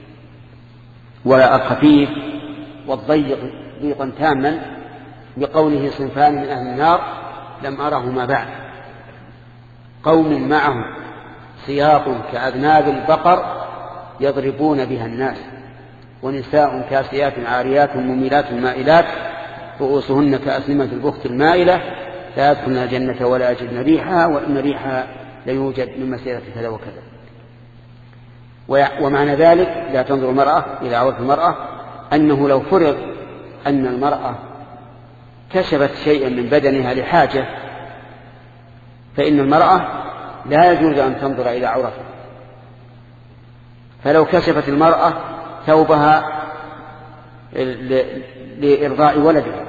A: والخفيف والضيق ضيقا تاما بقوله صنفان من أهل النار لم أرهما بعد، قوم معهم سياط كأذناب البقر يضربون بها الناس ونساء كاسيات عاريات مميلات مائلات رؤوسهن كأسنمة البخت المائلة لا يدخلن الجنة ولا يجدن ريحها وإن ريحها ليوجد من مسيرة كذا وكذا. ومعنى ذلك لا تنظر المرأة إلى عورة المرأة أنه لو فرض أن المرأة كشفت شيئا من بدنها لحاجة فإن المرأة لا يجوز أن تنظر إلى عورتها. فلو كشفت المرأة ثوبها لإرضاء ولدها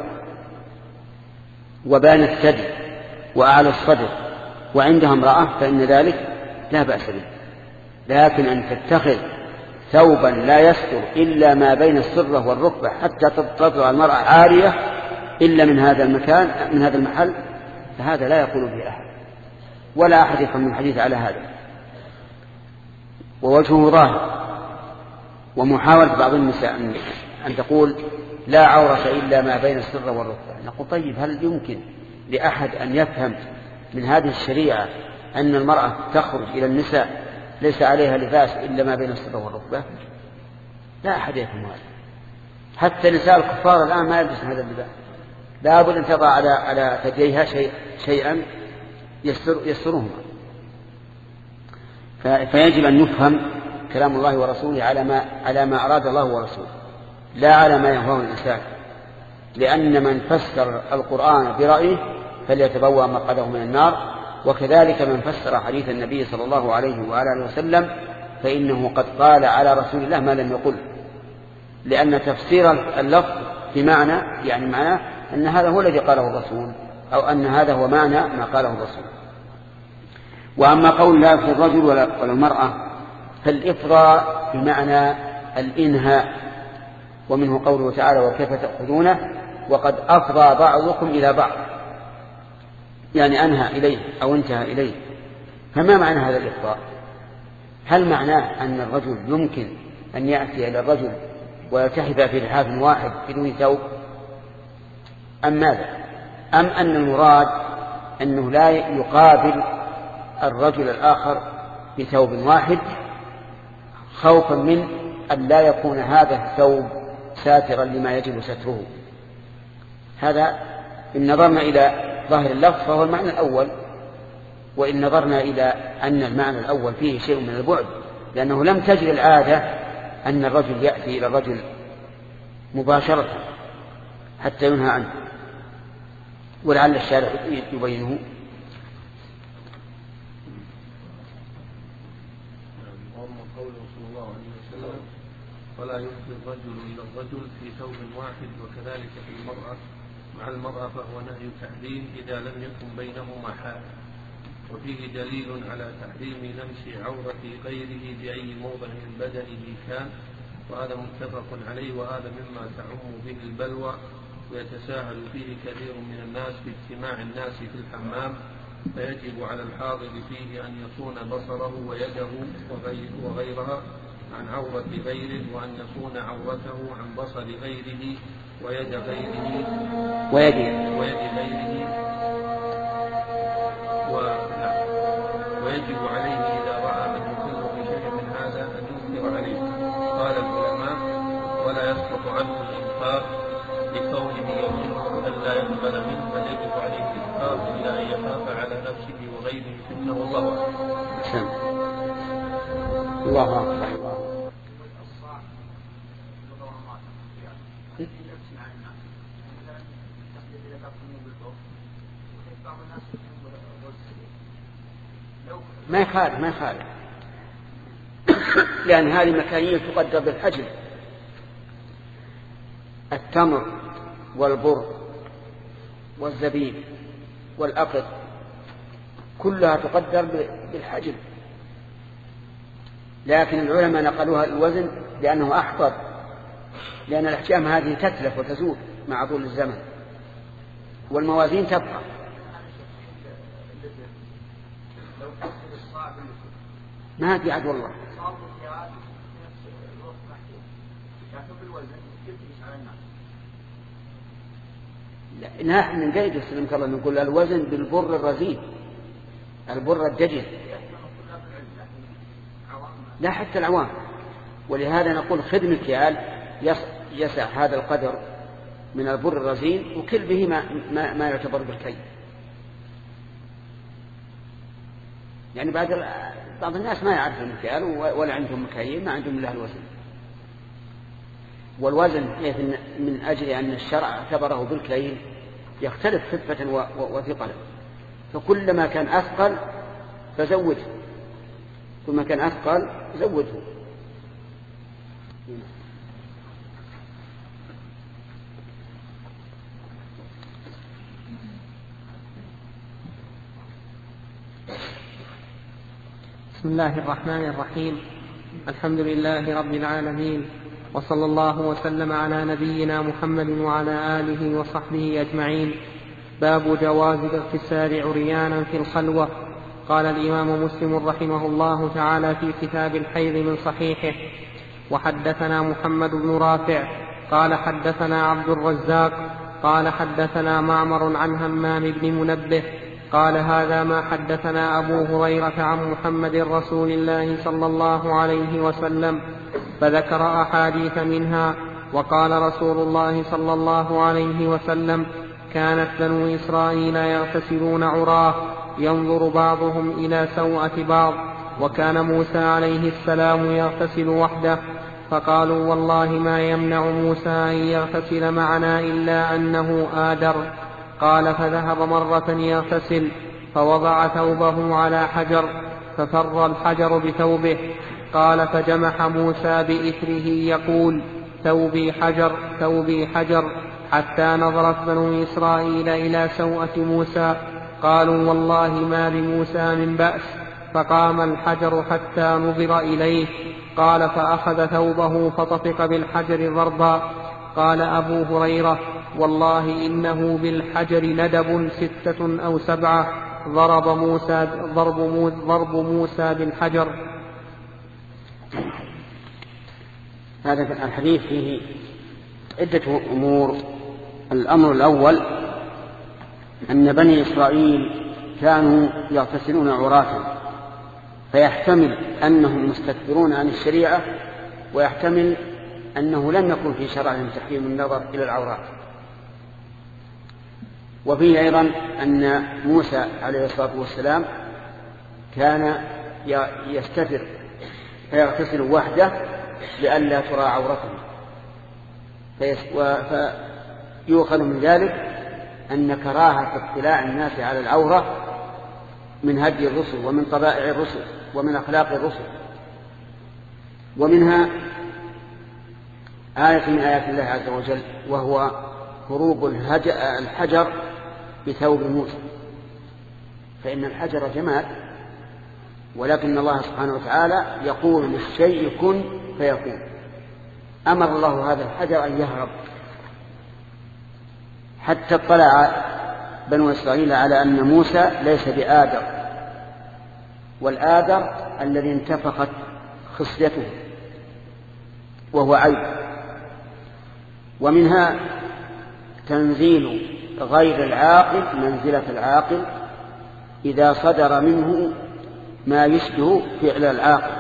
A: وبان الثدي وأعلى الصدر وعندها امرأة فإن ذلك لا بأس به، لكن أن تتخذ ثوبا لا يستر إلا ما بين السرة والركبة حتى تطلع المرأة عارية إلا من هذا المكان من هذا المحل، فهذا لا يقول به أحد ولا أحد يفهم من الحديث على هذا. ووجهه ظاهر. ومحاولة بعض النساء أن تقول لا عورة إلا ما بين السرة والركبة، نقول طيب هل يمكن لأحد أن يفهم من هذه الشريعة أن المرأة تخرج إلى النساء ليس عليها لباس إلا ما بين السرة والركبة؟ لا أحد يفهم هذا. حتى نساء الكفار الآن ما يلبسن هذا اللباس، لا بد أن تضع على على ثدييها شيء شيئا يستر يسترهما. فيجب أن يفهم كلام الله ورسوله على ما على ما أراد الله ورسوله، لا على ما يهواه الإنسان. لأن من فسر القرآن برأيه فليتبوأ مقعده من النار، وكذلك من فسر حديث النبي صلى الله عليه وآله وسلم فإنه قد قال على رسول الله ما لم يقل، لأن تفسير اللفظ بمعنى يعني معناه أن هذا هو الذي قاله الرسول، أو أن هذا هو معنى ما قاله الرسول. وأما قول لا في الرجل ولا المرأة فالإفضاء بمعنى الإنهاء، ومنه قوله تعالى وكيف تأخذونه وقد أفضى بعضكم إلى بعض، يعني أنهى إليه أو انتهى إليه. فما معنى هذا الإفضاء؟ هل معناه أن الرجل يمكن أن يأتي إلى الرجل ويلتحف في لحاف واحد بدون ثوب، أم ماذا؟ أم أن المراد أنه لا يقابل الرجل الآخر بثوب واحد خوفا من أن لا يكون هذا الثوب ساترا لما يجب ستره؟ هذا إن نظرنا إلى ظاهر اللفظ فهو المعنى الأول، وإن نظرنا إلى أن المعنى الأول فيه شيء من البعد، لأنه لم تجري العادة أن الرجل يأتي إلى الرجل مباشرة حتى ينهى عنه، ولعل الشارع يبينه.
D: ولا يفضي الرجل إلى الرجل في ثوب واحد، وكذلك في المرأة مع المرأة، فهو نهي تحريم إذا لم يكن بينهما حال. وفيه دليل على تحريم لمس عورة غيره بأي موضع من بدنه كان، وهذا متفق عليه، وهذا مما تعم به البلوى ويتساهل فيه كثير من الناس باجتماع الناس في الحمام، فيجب على الحاضر فيه أن يصون بصره ويده وغيرها عن عورة غيره، وأن يصون عورته عن بصر غيره ويد غيره
A: ويد
D: ويد غيره ويجب عليه إذا رأى من يكل بشيء من هذا أن ينكر عليه. قال العلماء ولا يسقط عنه الإنكار لكونه يظن أن لا يقبل منه، بل يجب عليه الإنكار إلى أن يخاف على نفسه وغيره فتنه. الله أكبر.
A: الله أكبر. ما يخالف ما يخالف لأن هذه مكانية تقدر بالحجم. التمر والبر والزبيب والأقط كلها تقدر بالحجم، لكن العلماء نقلوها الوزن لأنه أحفظ، لأن الأحجام هذه تتلف وتزول مع طول الزمن، والموازين تبقى. ما أدري عاد والله. لا نحن من قيد السلام الله نقول الوزن بالبر الرزين، البر الدجل، لا حتى العوام. ولهذا نقول خذ مكيال يسع هذا القدر من البر الرزين وكل به ما, ما, ما يعتبر بالكي. يعني بعد بعض الناس ما يعرف المكيال ولا عندهم مكاييل، ما عندهم إلا الوزن. والوزن من أجل أن الشرع اعتبره بالكيل يختلف خفة وثقلا، فكلما كان أثقل فزوده، كلما كان أثقل زوده.
B: بسم الله الرحمن الرحيم. الحمد لله رب العالمين، وصلى الله وسلم على نبينا محمد وعلى آله وصحبه أجمعين. باب جواز الاغتسال عريانا في الخلوة. قال الإمام مسلم رحمه الله تعالى في كتاب الحيض من صحيحه: وحدثنا محمد بن رافع قال حدثنا عبد الرزاق قال حدثنا معمر عن همام بن منبه قال هذا ما حدثنا أبو هريرة عن محمد رسول الله صلى الله عليه وسلم، فذكر أحاديث منها. وقال رسول الله صلى الله عليه وسلم: كانت بنو إسرائيل يغتسلون عراه ينظر بعضهم إلى سوءة بعض، وكان موسى عليه السلام يغتسل وحده. فقالوا والله ما يمنع موسى أن يغتسل معنا إلا أنه آدر. قال فذهب مرة يغتسل فوضع ثوبه على حجر ففر الحجر بثوبه. قال فجمح موسى بإثره يقول ثوبي حجر ثوبي حجر حتى نظرت بنو إسرائيل إلى سوءة موسى قالوا والله ما لموسى من بأس. فقام الحجر حتى نظر إليه. قال فأخذ ثوبه فطفق بالحجر ضربا. قال أبو هريرة والله إنه بالحجر ندب ستة أو سبعة ضرب موسى, ضرب موسى, ضرب موسى بالحجر.
A: هذا الحديث فيه عدة أمور. الأمر الأول أن بني إسرائيل كانوا يغتسلون عراة، فيحتمل أنهم مستكبرون عن الشريعة، ويحتمل أنه لم يكن في شرعهم تحريم النظر إلى العورات. وفيه أيضا أن موسى عليه الصلاة والسلام كان يستتر فيغتسل وحده لئلا ترى عورته، فيؤخذ من ذلك أن كراهة اطلاع الناس على العورة من هدي الرسل ومن طبائع الرسل ومن أخلاق الرسل. ومنها آية من آيات الله عز وجل وهو هروب الحجر بثوب موسى، فإن الحجر جماد، ولكن الله سبحانه وتعالى يقول للشيء كن فيكون. أمر الله هذا الحجر أن يهرب حتى اطلع بنو إسرائيل على أن موسى ليس بآدر، والآدر الذي انتفخت خصيته وهو عيب. ومنها تنزيل غير العاقل منزلة العاقل إذا صدر منه ما يشبه فعل العاقل.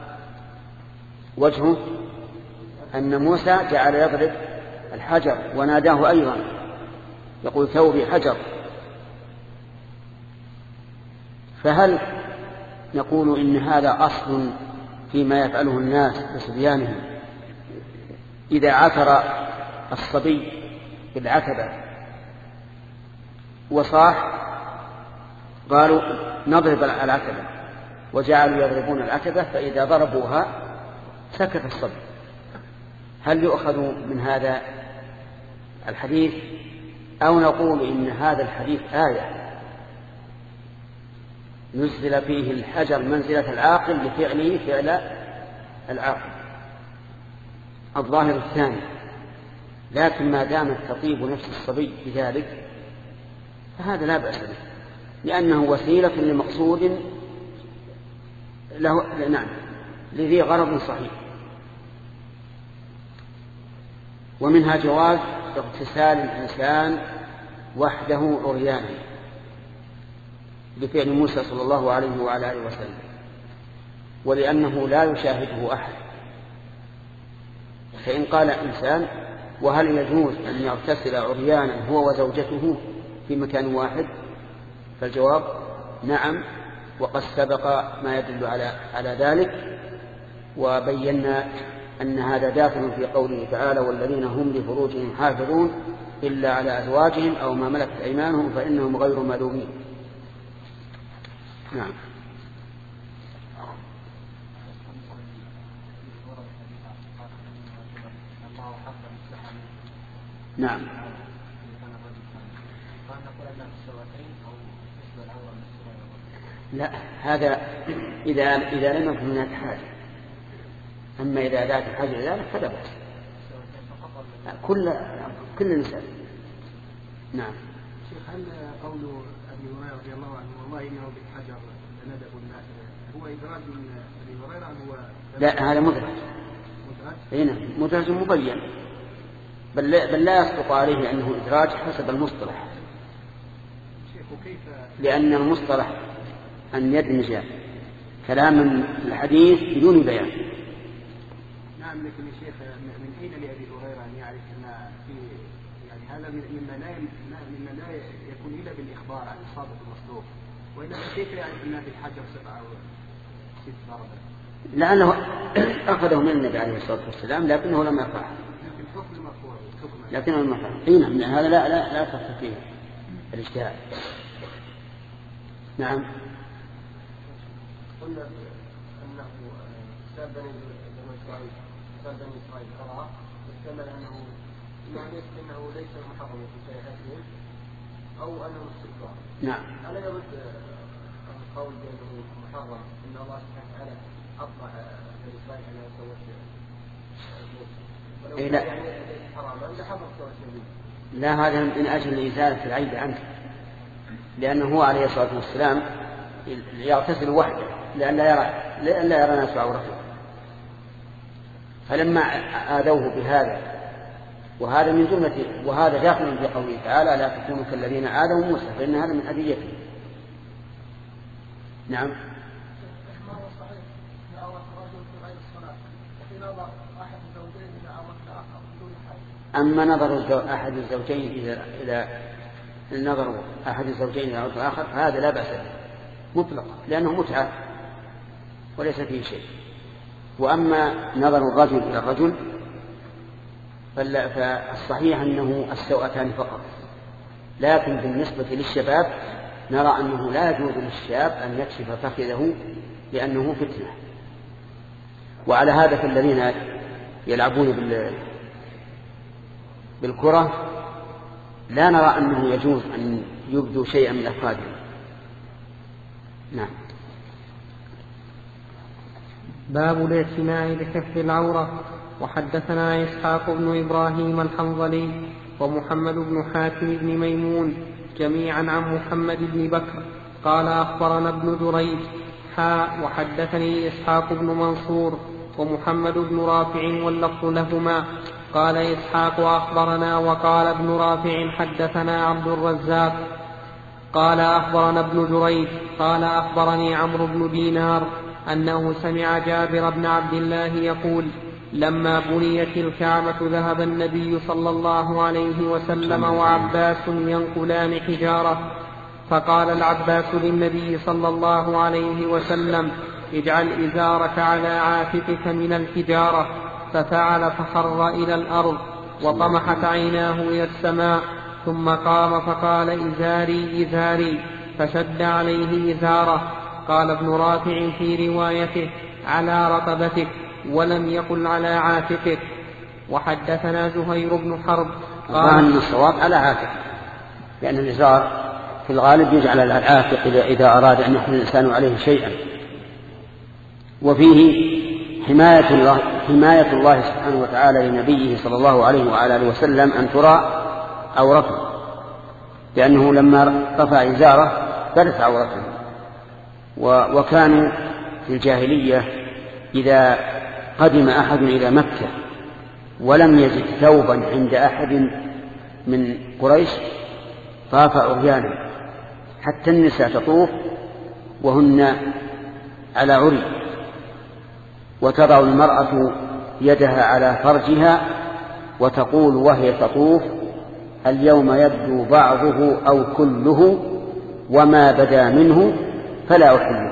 A: وجهه أن موسى جعل يضرب الحجر وناداه أيضا يقول ثوبي حجر. فهل نقول إن هذا أصل فيما يفعله الناس بصبيانهم إذا عثر الصبي بالعتبة وصاح قالوا نضرب العتبة، وجعلوا يضربون العتبة، فإذا ضربوها سكت الصبي؟ هل يؤخذ من هذا الحديث أو نقول إن هذا الحديث آية نزل فيه الحجر منزلة العاقل لفعله فعل العاقل؟ الظاهر الثاني، لكن ما دامت تطيب نفس الصبي بذلك فهذا لا بأس به، لأنه وسيلة لمقصود له، نعم، لذي غرض صحيح. ومنها جواز اغتسال الإنسان وحده عريانا بفعل موسى صلى الله عليه وعلى آله وسلم، ولأنه لا يشاهده أحد. فإن قال إنسان وهل يجوز أن يغتسل عريانا هو وزوجته في مكان واحد؟ فالجواب نعم، وقد سبق ما يدل على على ذلك، وبينا أن هذا داخل في قوله تعالى والذين هم لفروجهم حافظون إلا على أزواجهم أو ما ملكت أيمانهم فإنهم غير ملومين. نعم. نعم. لا، هذا إذا إذا لم يكن هناك حاجة، أما إذا ذات الحاجة لذلك فلا بأس. كل كل نساء. نعم.
C: شيخ، هل قول أبي هريرة رضي الله عنه والله إنه بالحجر ندب الناس هو إدراج من أبي هريرة أم هو؟
A: لا، هذا مدرج. مدرج؟ نعم، مدرج مبين، بل لا, بل لا يصدق عليه أنه إدراج حسب المصطلح.
C: شيخ، وكيف؟
A: لأن المصطلح أن يدمج كلام الحديث بدون بيان.
C: نعم، لكن يا شيخ من أين لأبي هريرة أن يعرف أن في يعني هذا مما لا مما لا يكون إلا بالإخبار عن الصادق المصدوق، وإنما كيف يعرف أن بالحجر سبعة أو ست ضربات؟
A: لأنه أخذه من النبي عليه الصلاة والسلام لكنه لم يرفعه، لكنه لم يرفعه. إيه نعم، هذا لا لا لا تخفى فيه الاجتهاد. نعم.
E: قلنا أنه ساب بني إسرائيل ساب بني إسرائيل قرأ واستمل أنه يعني أنه ليس محرم في شريعتهم أو أنه استكبار.
A: نعم.
E: ألا يرد القول بأنه محرم إن الله سبحانه وتعالى أطلع بني إسرائيل أنه سوى شيء
A: إيه لا.
E: يعني حراما لحرم سوى شيء.
A: لا، هذا من أجل إزالة العيب عنه، لأنه هو عليه الصلاة والسلام يغتسل وحده لئلا يرى لئلا يرى الناس عورته، فلما آذوه بهذا، وهذا من جملة وهذا داخل في قوله تعالى لا تكونوا كالذين آذوا موسى، فإن هذا من أذيته. نعم. أما نظر أحد الزوجين إلى إلى النظر أحد الزوجين إلى عضو آخر فهذا لا بأس به مطلقا، لأنه متعة وليس فيه شيء. وأما نظر الرجل إلى الرجل فالصحيح أنه السوءتان فقط، لكن بالنسبة للشباب نرى أنه لا يجوز للشاب أن يكشف فخذه لأنه فتنة. وعلى هذا فالذين يلعبون بالكرة لا نرى أنه يجوز أن يبدو شيئا من أفرادهم. نعم.
B: باب الاعتناء بحفظ العورة. وحدثنا إسحاق بن إبراهيم الحنظلي ومحمد بن حاتم بن ميمون جميعا عن محمد بن بكر قال أخبرنا ابن جريج حاء وحدثني إسحاق بن منصور ومحمد بن رافع واللفظ لهما قال إسحاق أخبرنا وقال ابن رافع حدثنا عبد الرزاق قال أخبرنا ابن جريج قال أخبرني عمرو بن دينار أنه سمع جابر بن عبد الله يقول لما بنيت الكعبة ذهب النبي صلى الله عليه وسلم وعباس ينقلان حجارة، فقال العباس للنبي صلى الله عليه وسلم اجعل إزارك على عاتقك من الحجارة، ففعل فخر إلى الأرض وطمحت عيناه إلى السماء، ثم قام فقال إزاري إزاري فشد عليه إزاره. قال ابن رافع في روايته على رقبتك ولم يقل على عاتقك. وحدثنا زهير بن حرب
A: قال أن الصواب على عاتق، لأن الإزار في الغالب يجعل على العاتق إذا أراد أن يحمل الإنسان عليه شيئا. وفيه حماية الله, حماية الله سبحانه وتعالى لنبيه صلى الله عليه وعلى آله وسلم أن ترى عورته، لأنه لما رفع إزاره بدت عورته. وكانوا في الجاهلية إذا قدم أحد إلى مكة ولم يجد ثوبا عند أحد من قريش طاف عريانا، حتى النساء تطوف وهن على عري، وتضع المرأة يدها على فرجها وتقول وهي تطوف اليوم يبدو بعضه أو كله وما بدا منه فلا أحله.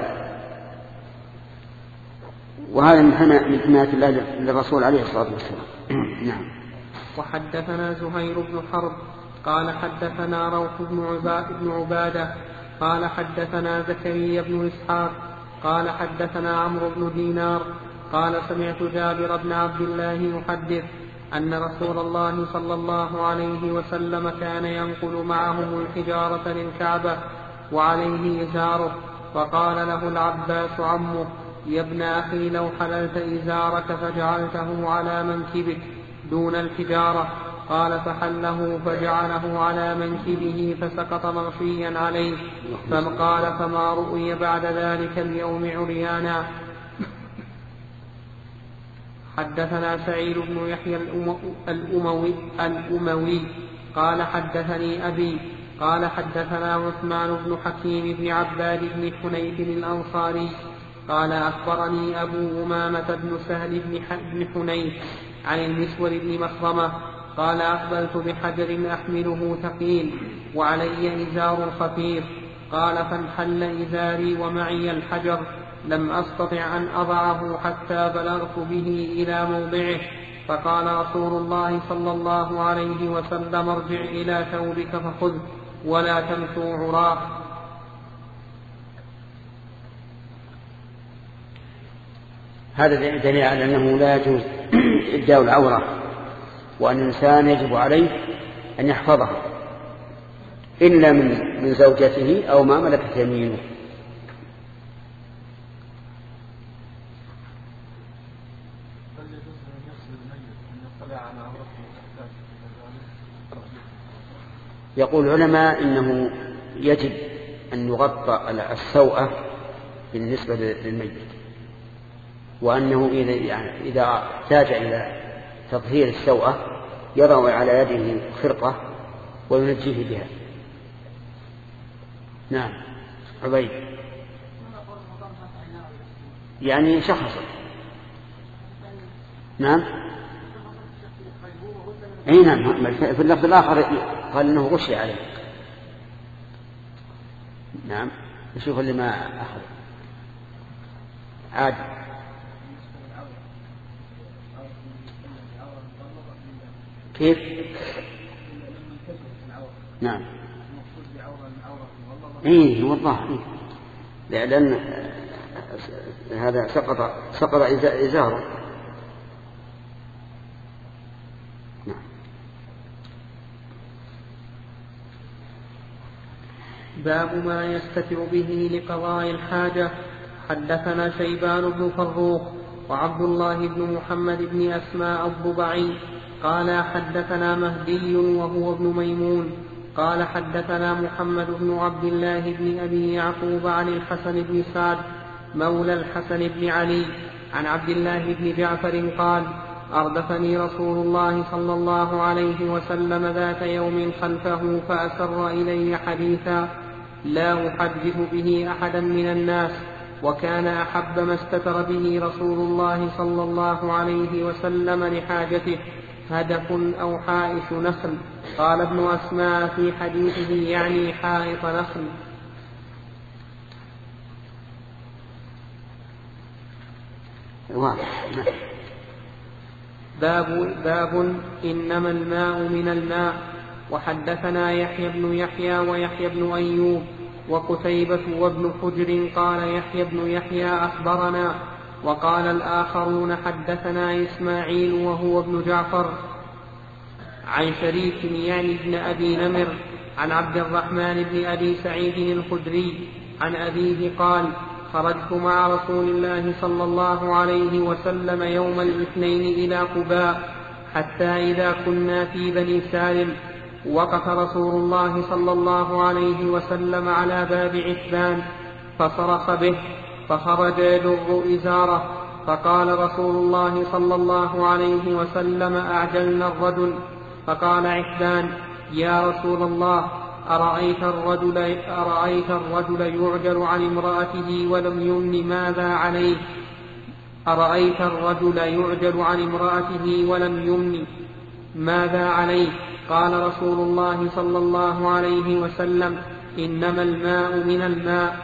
A: وهذا من حماية الله للرسول عليه الصلاة والسلام. نعم.
B: وحدثنا زهير بن حرب قال حدثنا روح بن عبادة قال حدثنا زكريا بن إسحاق قال حدثنا عمرو بن دينار قال سمعت جابر بن عبد الله يحدث أن رسول الله صلى الله عليه وسلم كان ينقل معهم الحجارة للكعبة وعليه إزاره، فقال له العباس عمه يا ابن أخي لو حللت إزارك فجعلته على منكبك دون الحجارة، قال فحله فجعله على منكبه فسقط مغشيا عليه، فقال فما رؤي بعد ذلك اليوم عريانا. حدثنا سعيد بن يحيى الأموي, الأموي قال حدثني أبي قال حدثنا عثمان بن حكيم بن عباد بن حنيف الأنصاري قال أخبرني أبو أمامة بن سهل بن حنيف عن المسور بن مخرمة قال أقبلت بحجر أحمله ثقيل وعلي إزار خفيف، قال فانحل إزاري ومعي الحجر لم أستطع أن أضعه حتى بلغت به إلى موضعه، فقال رسول الله صلى الله عليه وسلم ارجع إلى ثوبك فخذه ولا تمشوا عراه.
A: هذا دليل على أنه لا يجوز إبداء العورة، وأن الإنسان يجب عليه أن يحفظها إلا من من زوجته أو ما ملكت يمينه. يقول العلماء إنه يجب أن يغطى السوءة بالنسبة للميت، وأنه إذا يعني إذا احتاج إلى تطهير السوءة يضع على يده خرقة وينجيه بها. نعم عبيد، يعني شخص. نعم أي نعم، في اللفظ الآخر قال إنه غشي عليه. نعم نشوف اللي ما أخذ عادي. كيف؟ نعم ايه والله إيه. لأن هذا سقط سقط إزاره. نعم.
B: باب ما يستتر به لقضاء الحاجة. حدثنا شيبان بن فروخ وعبد الله بن محمد بن أسماء الضبعي قال حدثنا مهدي وهو ابن ميمون قال حدثنا محمد بن عبد الله بن أبي يعقوب عن الحسن بن سعد مولى الحسن بن علي عن عبد الله بن جعفر قال أردفني رسول الله صلى الله عليه وسلم ذات يوم خلفه فأسر إلي حديثا لا أحدث به أحدا من الناس، وكان أحب ما استتر به رسول الله صلى الله عليه وسلم لحاجته هدف أو حائش نخل. قال ابن أسماء في حديثه يعني حائط نخل. باب, باب إنما الماء من الماء. وحدثنا يحيى بن يحيى ويحيى بن أيوب وقتيبة وابن حجر قال يحيى بن يحيى أخبرنا، وقال الآخرون حدثنا إسماعيل وهو ابن جعفر عن شريك يعني ابن أبي نمر عن عبد الرحمن بن أبي سعيد الخدري عن أبيه قال خرجت مع رسول الله صلى الله عليه وسلم يوم الاثنين إلى قباء حتى إذا كنا في بني سالم وقف رسول الله صلى الله عليه وسلم على باب عتبان فصرخ به فخرج يجر إزاره، فقال رسول الله صلى الله عليه وسلم أعجلنا الرجل، فقال عتبان يا رسول الله أرأيت الرجل, أرأيت الرجل يعجل عن امرأته ولم يمن ماذا عليه أرأيت الرجل يعجل عن امرأته ولم يمن ماذا عليه؟ قال رسول الله صلى الله عليه وسلم إنما الماء من الماء.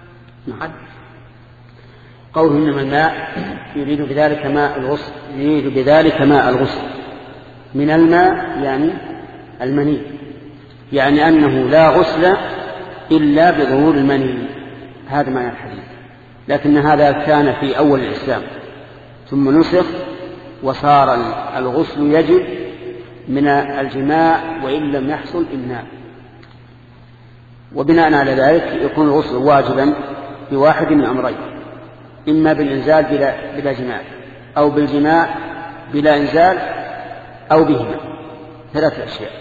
A: قوله إنما الماء يريد بذلك ماء الغسل، يريد بذلك ماء الغسل من الماء يعني المني، يعني أنه لا غسل إلا بظهور المني، هذا معنى الحديث. لكن هذا كان في أول الإسلام ثم نسخ وصار الغسل يجب من الجماع وإن لم يحصل إمناء، وبناء على ذلك يكون الغسل واجبا بواحد من أمرين، إما بالإنزال بلا, بلا جماع أو بالجماع بلا إنزال أو بهما، ثلاثة أشياء.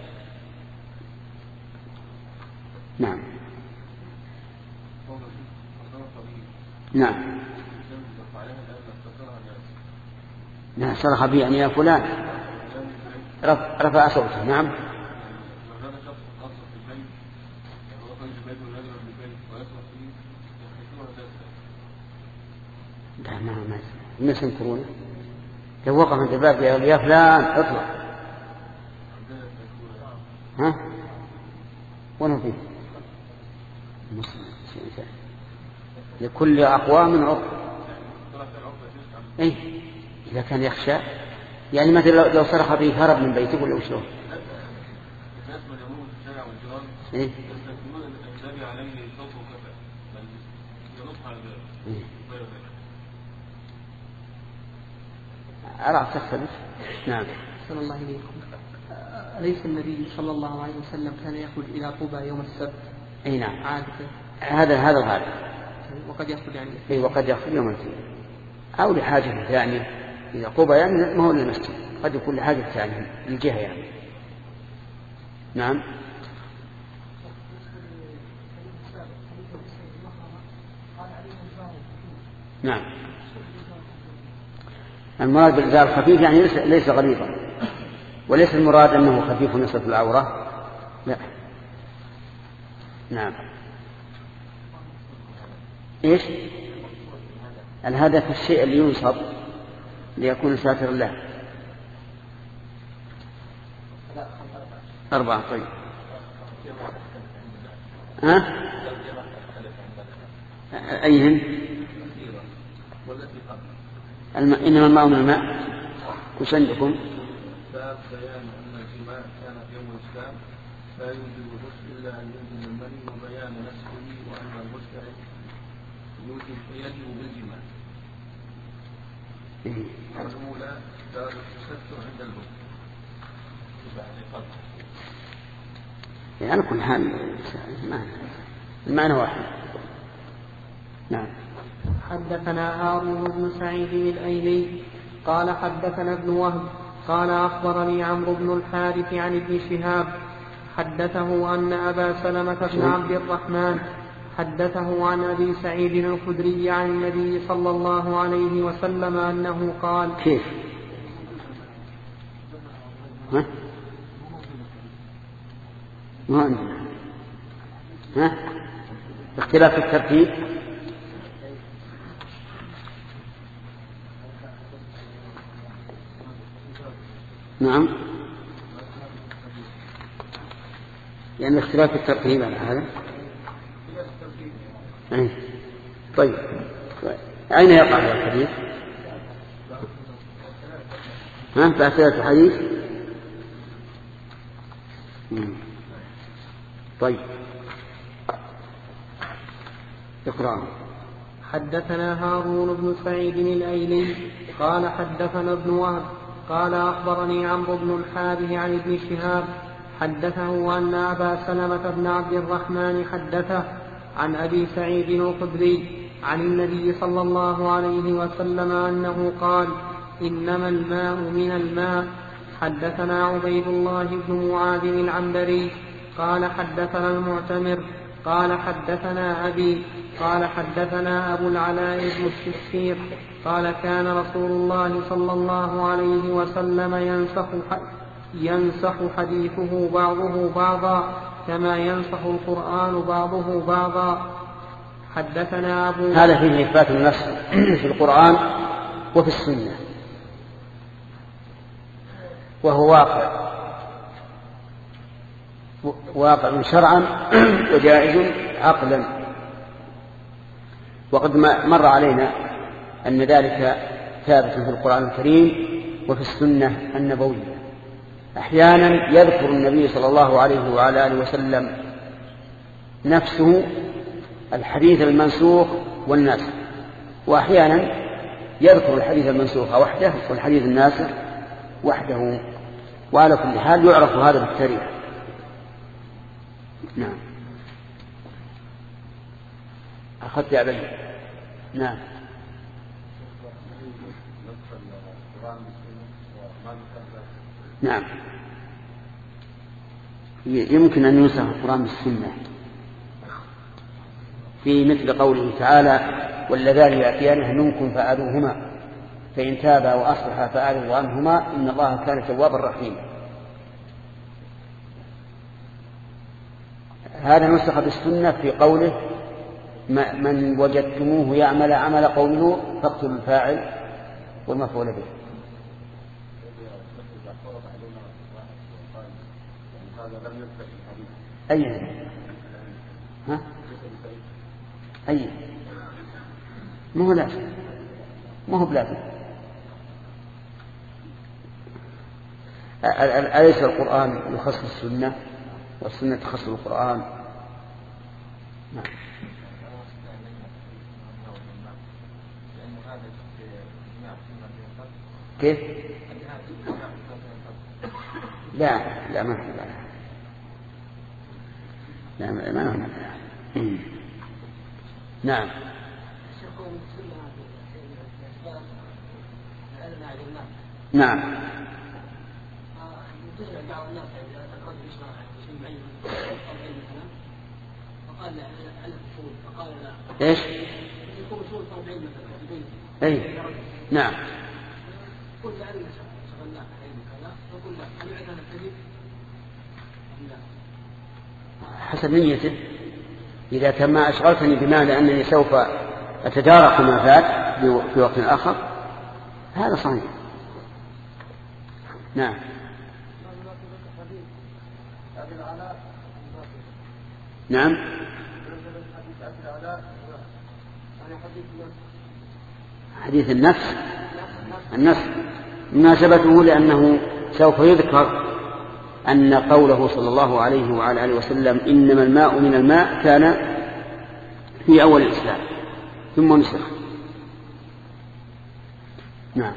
A: نعم نعم نعم صرخ بي يعني يا فلان رفع صوته. نعم لا ما ما الناس ينكرونه، لو وقف عند الباب يا فلان اطلع ها وين فيه مسلم لكل أقوام عرف. إيه إذا كان يخشى يعني مثلا لو صرخ به هرب من بيته ولا وشلون؟ إيه؟ أرى تختلف. نعم.
B: صلى الله عليكم. أليس النبي صلى الله عليه وسلم كان يخرج إلى قبى يوم السبت؟
A: أي نعم.
B: عادة.
A: هذا هذا الغالب.
B: وقد يخرج يعني.
A: إيه وقد يخرج يوم الاثنين أو لحاجة ثانية. إذا قبى يعني ما هو للمسجد، قد يكون لحاجة ثانية للجهة يعني. نعم. نعم. المراد بالإزار الخفيف يعني ليس غليظا، وليس المراد أنه خفيف نصف العورة، لا. نعم. إيش؟ الهدف الشيء اللي ينصب ليكون ساتر له. أربعة. طيب. ها؟ أيهن؟ الم... إنما الماء من الماء. وش عندكم؟
D: باب بيان أن الجماع كان في يوم الإسلام لا يوجب الغسل إلا أن يوجب المني وبيان نسخه وأن الغسل يوجب يجب بالجماع. الأولى باب التستر عند الغسل.
A: يعني على كل حال المعنى واحد. نعم.
B: حدثنا هارون بن سعيد الأيلي قال حدثنا ابن وهب قال أخبرني عمرو بن الحارث عن ابن شهاب حدثه أن أبا سلمة بن عبد الرحمن حدثه عن أبي سعيد الخدري عن النبي صلى الله عليه وسلم أنه قال.
A: كيف؟ ها؟ ما عندنا. ها؟ اختلاف الترتيب. نعم. يعني اختلاف الترتيب على هذا. أي. طيب أين يقع هذا الحديث؟ ها؟ بأسئلة الحديث. طيب اقرأ.
B: حدثنا هارون بن سعيد الأيلي قال حدثنا ابن وهب قال أخبرني عمرو بن الحارث عن ابن شهاب حدثه أن أبا سلمة بن عبد الرحمن حدثه عن أبي سعيد الخدري عن النبي صلى الله عليه وسلم أنه قال إنما الماء من الماء. حدثنا عبيد الله بن معاذ العنبري قال حدثنا المعتمر قال حدثنا أبي قال حدثنا أبو العلاء بن الشخير قال كان رسول الله صلى الله عليه وسلم ينسخ ينسخ حديثه بعضه بعضا كما ينسخ القرآن بعضه بعضا. حدثنا أبو.
A: هذا فيه إثبات النسخ في القرآن وفي السنة، وهو واقع واقع شرعا وجائز عقلا. وقد مر علينا أن ذلك ثابت في القرآن الكريم وفي السنة النبوية. أحيانا يذكر النبي صلى الله عليه وعلى آله وسلم نفسه الحديث المنسوخ والناسخ، وأحيانا يذكر الحديث المنسوخ وحده والحديث الناسخ وحده، وعلى كل حال يعرف هذا بالتاريخ. نعم. أخذت يا بني. نعم. نعم. يمكن أن ينسخ القرآن بالسنة في مثل قوله تعالى واللذان يأتيانه منكم فآذوهما فإن تابا وأصلحا فأعرضوا عنهما إن الله كان توابا رحيما. هذا نسخ بالسنة في قوله من وجدتموه يعمل عمل قوم لوط فاقتلوا الفاعل والمفعول به. أي ها؟ أي ما هو لازم، ما هو بلازم. أليس القرآن يخصص السنة والسنة تخصص القرآن؟ نعم. كيف؟ لا لا ما لا لا ما ما ما نعم. نعم. ايش؟ اي نعم. حسب نيته، إذا كان ما أشغلتني بما لأنني سوف أتدارك ما فات في وقت آخر هذا صحيح. نعم. نعم. حديث النفس النفس مناسبته لأنه سوف يذكر أن قوله صلى الله عليه وعلى آله وسلم إنما الماء من الماء كان في أول الإسلام ثم نسخ. نعم.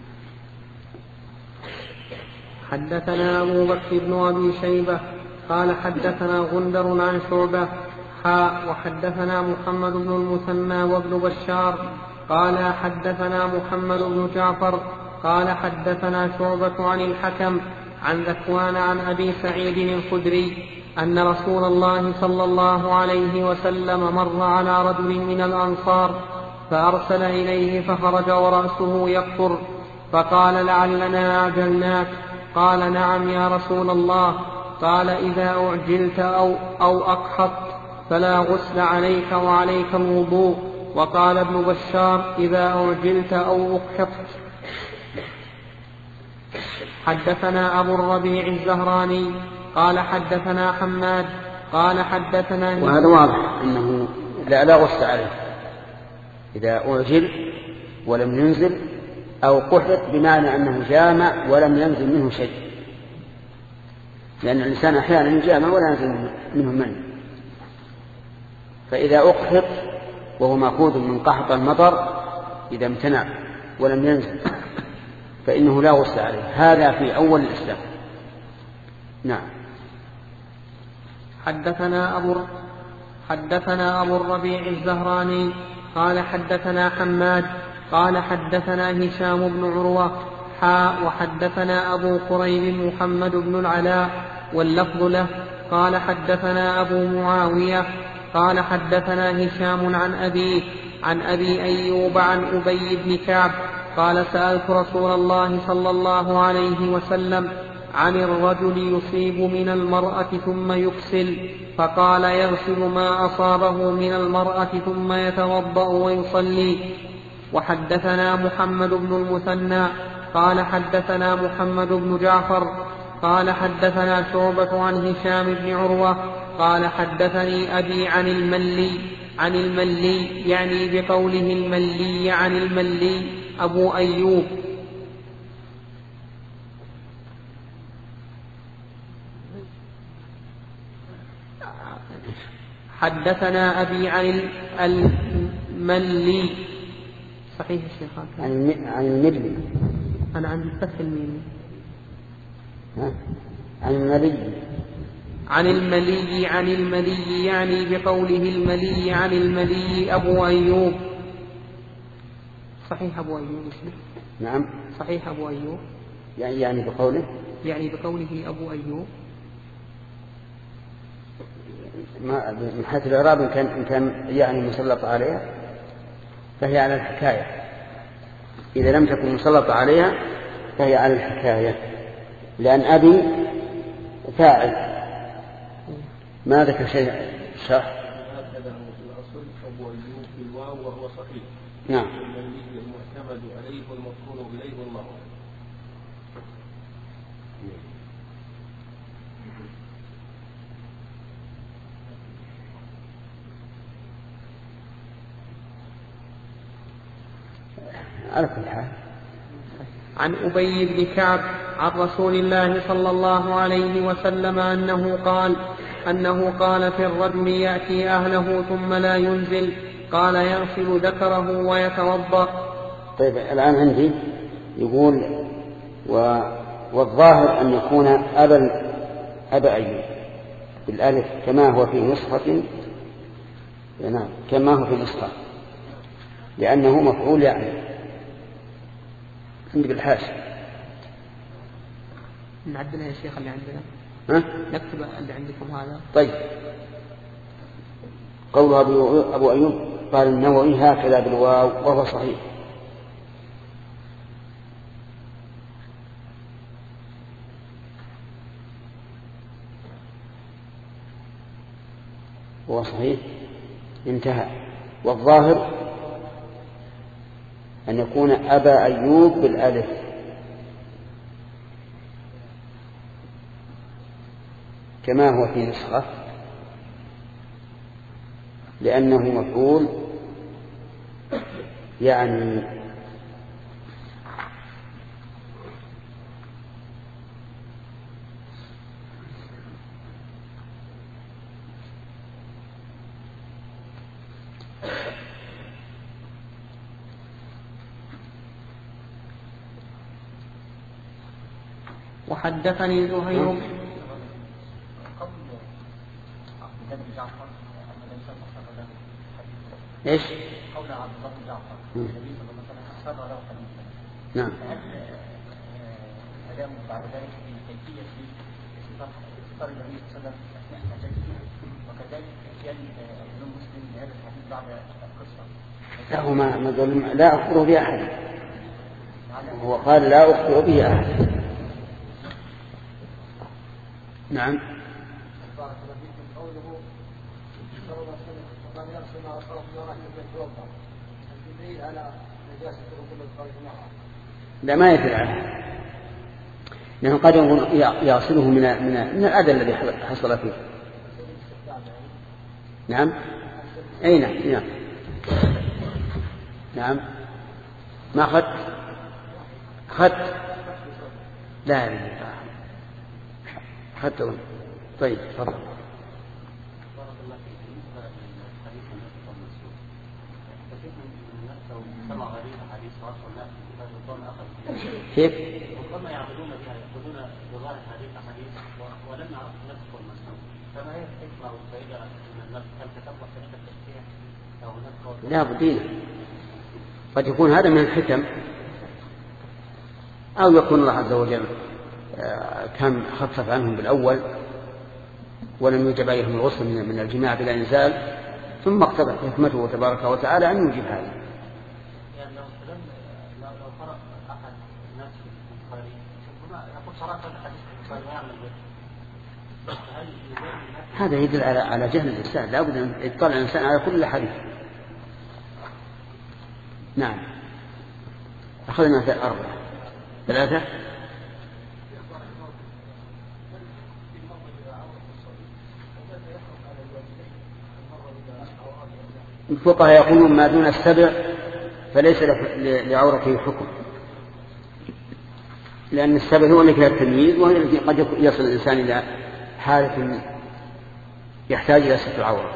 B: حدثنا أبو بكر بن أبي شيبة قال حدثنا غندر عن شعبة حاء وحدثنا محمد بن المثنى وابن بشار قال حدثنا محمد بن جعفر قال حدثنا شعبة عن الحكم عن ذكوان عن أبي سعيد الخدري أن رسول الله صلى الله عليه وسلم مر على رجل من الأنصار فأرسل إليه فخرج ورأسه يقطر فقال لعلنا أعجلناك. قال نعم يا رسول الله. قال إذا أعجلت أو, أو أقحطت فلا غسل عليك وعليك الوضوء. وقال ابن بشار إذا أعجلت أو أقحطت. حدثنا أبو الربيع الزهراني قال حدثنا حماد قال حدثنا
A: وهذا واضح أنه لا, لا غسل عليه إذا أعجل ولم ينزل أو قحط بمعنى أنه جامع ولم ينزل منه شيء، لأن الإنسان أحيانا جامع ولا ينزل منه منه. فإذا أقحط وهو مأخوذ من قحط المطر إذا امتنع ولم ينزل فإنه لا غسل عليه. هذا في أول الإسلام. نعم.
B: حدثنا أبو حدثنا أبو الربيع الزهراني قال حدثنا حماد قال حدثنا هشام بن عروة حاء وحدثنا أبو قريب محمد بن العلاء واللفظ له قال حدثنا أبو معاوية قال حدثنا هشام عن أبيه عن أبي أيوب عن أبي بن كعب قال سألت رسول الله صلى الله عليه وسلم عن الرجل يصيب من المرأة ثم يكسل فقال يغسل ما أصابه من المرأة ثم يتوضأ ويصلي. وحدثنا محمد بن المثنى قال حدثنا محمد بن جعفر قال حدثنا شعبة عن هشام بن عروة قال حدثني أبي عن الملي عن الملي يعني بقوله الملي عن الملي أبو أيوب. حدثنا أبي عن الملي صحيح الشيخ
A: عن الملي
B: أنا عن فتح الميم
A: عن الملي
B: عن الملي عن الملي يعني بقوله الملي عن الملي أبو أيوب. صحيح أبو أيوب اسمه.
A: نعم
B: صحيح أبو أيوب
A: يعني يعني بقوله
B: يعني بقوله أبو أيوب.
A: ما من حيث الإعراب إن كان إن كان يعني مسلط عليها فهي على الحكاية، إذا لم تكن مسلطة عليها فهي على الحكاية، لأن أبي فاعل ما ذكر شيء شرح.
D: هكذا هو في الأصل أبو أيوب بالواو وهو صحيح.
A: نعم.
D: الملي المعتمد عليه والمفعول إليه والله.
A: على كل حال.
B: عن أبي بن كعب عن رسول الله صلى الله عليه وسلم أنه قال أنه قال في الرجل يأتي أهله ثم لا ينزل، قال يغسل ذكره ويتوضأ.
A: طيب الآن عندي يقول و... والظاهر أن يكون أبا أبا أيوب بالألف كما هو في نسخة، نعم كما هو في نسخة، لأنه مفعول يعني عندي بالحاشية.
B: نعدلها يا شيخ اللي عندنا،
A: ها؟
B: نكتب اللي عندكم هذا.
A: طيب قول أبو أيوب قال النووي هكذا بالواو وهو صحيح. هو صحيح انتهى. والظاهر أن يكون أبا أيوب بالألف كما هو في نسخة، لأنه مفعول يعني
B: وحدثني زهير
A: ايش؟
E: قول عبد الله بن جعفر النبي صلى الله عليه وسلم سر له حديثا.
A: نعم.
E: هل كلام بعد ذلك في كيفيه استفسار النبي صلى الله عليه وسلم اثناء حاجته، وكذلك اتيان الامام مسلم بهذا الحديث بعد القصه؟
A: لا هو ما ما لا اخبره به احد، هو قال لا اخبره به احد. نعم. لا ما يدل عليه، لأنه قد يغسله من من من الأذى الذي حصل فيه. نعم أي نعم نعم نعم ما أخذت أخذت لا أخذت. طيب تفضل. كيف؟
E: ربما يعبدون بها يأخذون بظاهر هذه الأحاديث ولم يعرفوا النسخ والمنسوخ، فما هي الحكمة والفائدة من النسخ؟ هل تتبع طريقة التشريع أو نسخ؟
A: لا بدينا، قد يكون هذا من الحكم، أو يكون الله عز وجل كان خفف عنهم بالأول ولم يوجب عليهم الغسل من الجماع بلا إنزال، ثم اقتضت حكمته تبارك وتعالى أن يوجب هذا. هذا يدل على على جهل الإنسان، لا بد أن يطلع الإنسان على كل حديث. نعم أخذنا أربعة ثلاثة. الفقهاء يقولون ما دون السبع فليس لعورته حكم، لأن السبع هو الذي فيها التمييز، وهي التي قد يصل الإنسان إلى حالة يحتاج إلى ستر العورة.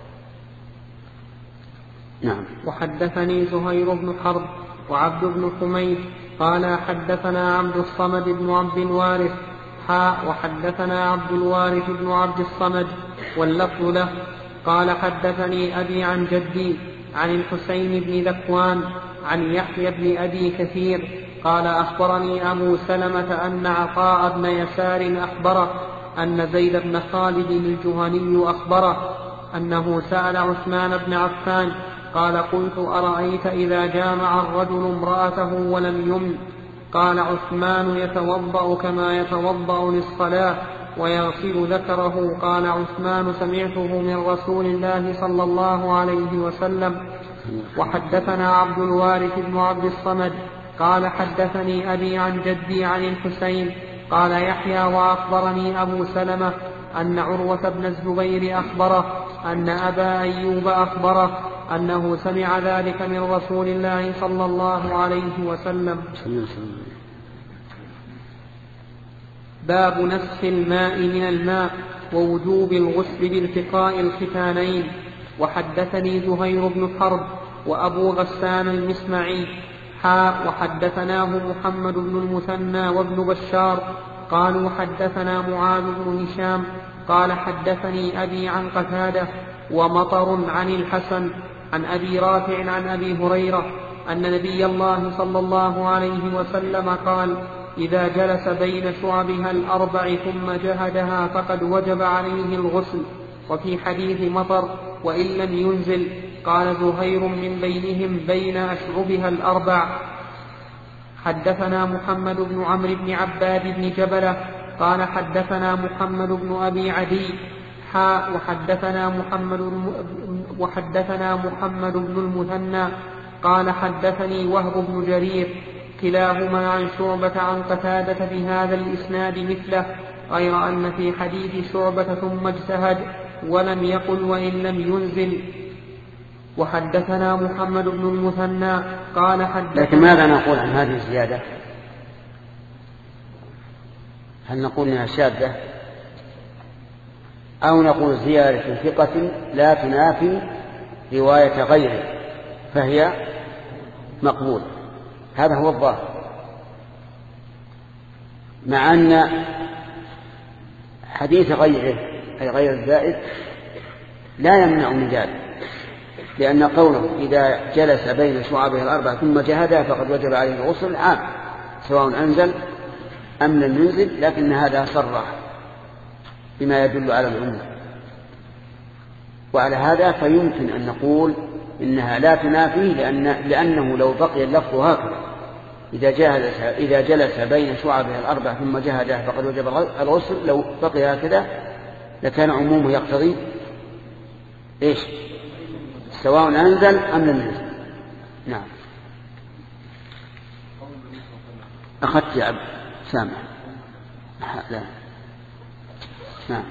A: نعم.
B: وحدثني زهير بن حرب وعبد بن حميد قال حدثنا عبد الصمد بن عبد الوارث حاء وحدثنا عبد الوارث بن عبد الصمد واللفظ له قال حدثني أبي عن جدي عن الحسين بن ذكوان عن يحيى بن أبي كثير قال أخبرني أبو سلمة أن عطاء بن يسار أخبره أن زيد بن خالد الجهني أخبره أنه سأل عثمان بن عفان قال قلت أرأيت إذا جامع الرجل امرأته ولم يمن؟ قال عثمان يتوضأ كما يتوضأ للصلاة ويغسل ذكره. قال عثمان سمعته من رسول الله صلى الله عليه وسلم. وحدثنا عبد الوارث بن عبد الصمد قال حدثني أبي عن جدي عن الحسين قال يحيى وأخبرني أبو سلمة أن عروة بن الزبير أخبره أن أبا أيوب أخبره أنه سمع ذلك من رسول الله صلى الله عليه وسلم. باب نسخ الماء من الماء ووجوب الغسل بالتقاء الختانين. وحدثني زهير بن حرب وأبو غسان المسمعي حاء وحدثناه محمد بن المثنى وابن بشار قالوا حدثنا معاذ بن هشام قال حدثني أبي عن قتادة ومطر عن الحسن عن أبي رافع عن أبي هريرة أن نبي الله صلى الله عليه وسلم قال إذا جلس بين شعبها الأربع ثم جهدها فقد وجب عليه الغسل. وفي حديث مطر وإن لم ينزل قال زهير من بينهم بين أشعبها الأربع. حدثنا محمد بن عمرو بن عباد بن جبلة قال حدثنا محمد بن أبي عدي حاء وحدثنا محمد وحدثنا محمد بن المثنى قال حدثني وهب بن جرير كلاهما عن شعبة عن قتادة بهذا الإسناد مثله غير أن في حديث شعبة ثم اجتهد ولم يقل وإن لم ينزل. وحدثنا محمد بن المثنى قال حدثنا.
A: لكن ماذا نقول عن هذه الزيادة؟ هل نقول انها شاذة أو نقول زيادة ثقة لا تنافي رواية غيره فهي مقبول؟ هذا هو الظاهر، مع أن حديث غيره أي غير الزائد لا يمنع من ذلك، لأن قوله إذا جلس بين شعبه الأربع ثم جهدها فقد وجب عليه الغسل عام سواء أنزل أم لم ينزل، لكن هذا صرح بما يدل على العموم. وعلى هذا فيمكن أن نقول إنها لا تنافيه، لأن لأنه لو بقي اللفظ هكذا إذا جلس إذا جلس بين شعبها الأربع ثم جهدها فقد وجب الغسل، لو بقي هكذا لكان عمومه يقتضي إيش؟ سواء أنزل أم لم ينزل. نعم. أخذت يا عبد سامع. لا. نعم.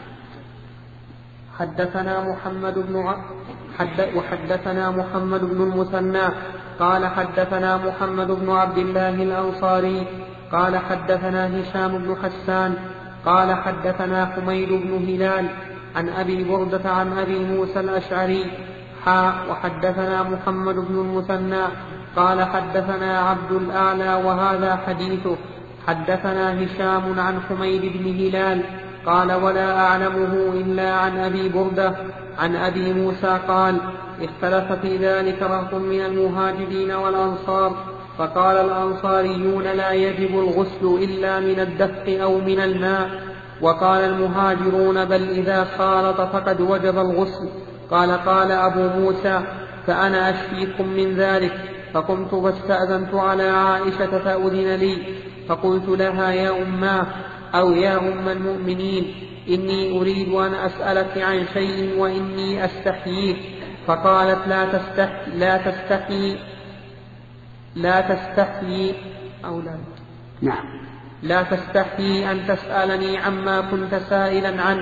B: حدثنا محمد بن ع... حد... وحدثنا محمد بن المثنى قال حدثنا محمد بن عبد الله الأنصاري قال حدثنا هشام بن حسان قال حدثنا حميد بن هلال عن أبي بردة عن أبي موسى الأشعري حاء وحدثنا محمد بن المثنى قال حدثنا عبد الأعلى وهذا حديثه. حدثنا هشام عن حميد بن هلال قال ولا أعلمه إلا عن أبي بردة عن أبي موسى قال اختلف في ذلك رهط من المهاجرين والأنصار فقال الأنصاريون لا يجب الغسل إلا من الدفق أو من الماء، وقال المهاجرون بل إذا خالط فقد وجب الغسل. قال قال أبو موسى فأنا أشفيكم من ذلك، فقمت فاستأذنت على عائشة فأذن لي فقلت لها يا أماه أو يا أم المؤمنين إني أريد أن أسألك عن شيء وإني أستحييك، فقالت لا تستحي لا تستحي لا تستحي أو لا
A: نعم
B: لا تستحي أن تسألني عما كنت سائلا عنه.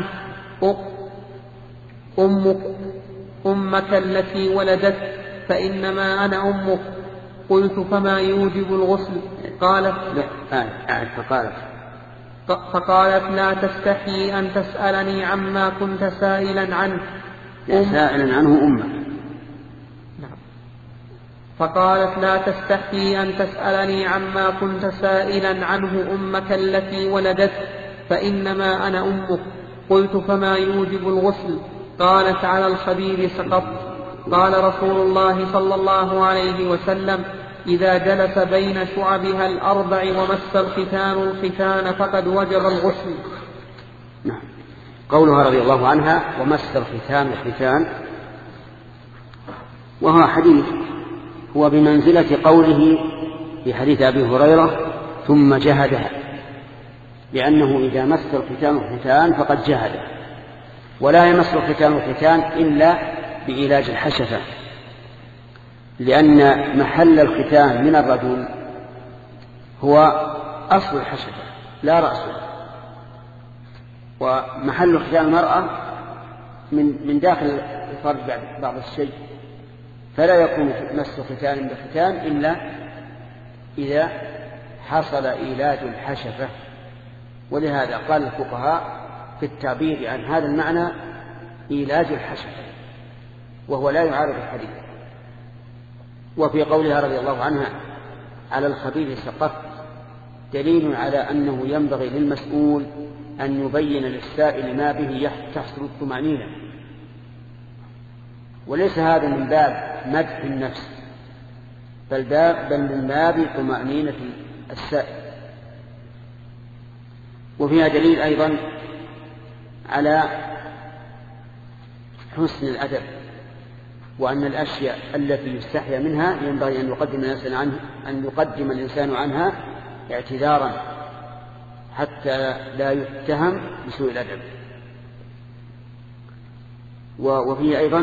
B: أمك أمك التي ولدت فإنما أنا أمك. قلت فما يوجب الغسل؟ قالت
A: فقالت
B: فقالت لا تستحي أن تسألني عما كنت سائلا عنه.
A: سائلا عنه أمك.
B: نعم. فقالت لا تستحي أن تسألني عما كنت سائلا عنه أمك التي ولدت فإنما أنا أمك. قلت فما يوجب الغسل؟ قالت على الخبير سقط. قال رسول الله صلى الله عليه وسلم إذا جلس بين شعبها الأربع ومس الختان الختان فقد وجب الغسل.
A: نعم. قولها رضي الله عنها ومس الختان الختان وهو حديث هو بمنزلة قوله في حديث أبي هريرة ثم جهدها، لأنه إذا مس الختان الختان فقد جهده، ولا يمس الختان الختان إلا بعلاج الحشفة، لأن محل الختان من الرجل هو أصل الحشفة لا رأسه، ومحل ختان المرأة من من داخل الفرج بعض الشيء، فلا يكون مس ختان بختان إلا إذا حصل إيلاج الحشفة. ولهذا قال الفقهاء في التعبير عن هذا المعنى إيلاج الحشفة، وهو لا يعارض الحديث. وفي قولها رضي الله عنها على الخبيث سقطت دليل على أنه ينبغي للمسؤول أن يبين للسائل ما به تحصل الطمأنينة، وليس هذا من باب مدح النفس، بل بل من باب طمأنينة السائل. وفيها دليل أيضا على حسن الأدب، وأن الأشياء التي يستحيا منها ينبغي أن يقدم الإنسان عنها أن يقدم الإنسان عنها اعتذارا حتى لا يتهم بسوء الأدب. وفيه أيضا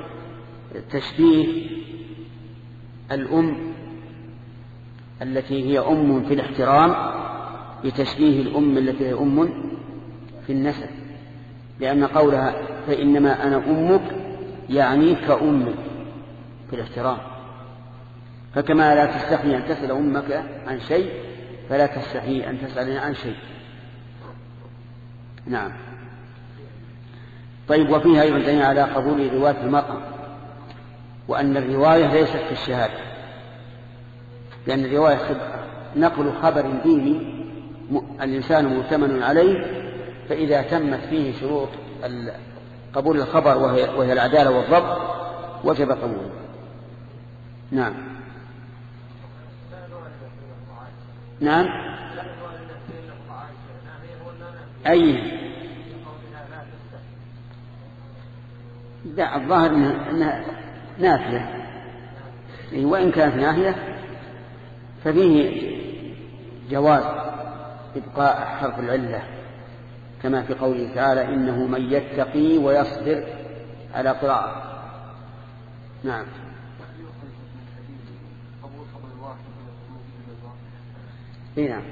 A: تشبيه الأم التي هي أم في الاحترام بتشبيه الأم التي هي أم في النسب، لأن قولها فإنما أنا أمك يعني كأمك في الاحترام. فكما لا تستحي أن تسأل أمك عن شيء فلا تستحي أن تسألني عن شيء. نعم. طيب، وفيها أيضا دليل على قبول رواية المرأة، وأن الرواية ليست في الشهادة، لأن الرواية نقل خبر ديني الإنسان مؤتمن عليه، فإذا تمت فيه شروط قبول الخبر وهي, وهي العدالة والضبط وجب قبوله. نعم. نعم. أي لا، الظاهر أنها نافية، وإن كانت ناهية ففيه جواز إبقاء حرف العلة كما في قوله تعالى إنه من يتقي ويصبر على قراءة. نعم. اي نعم.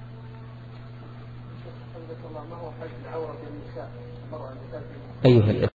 E: أيها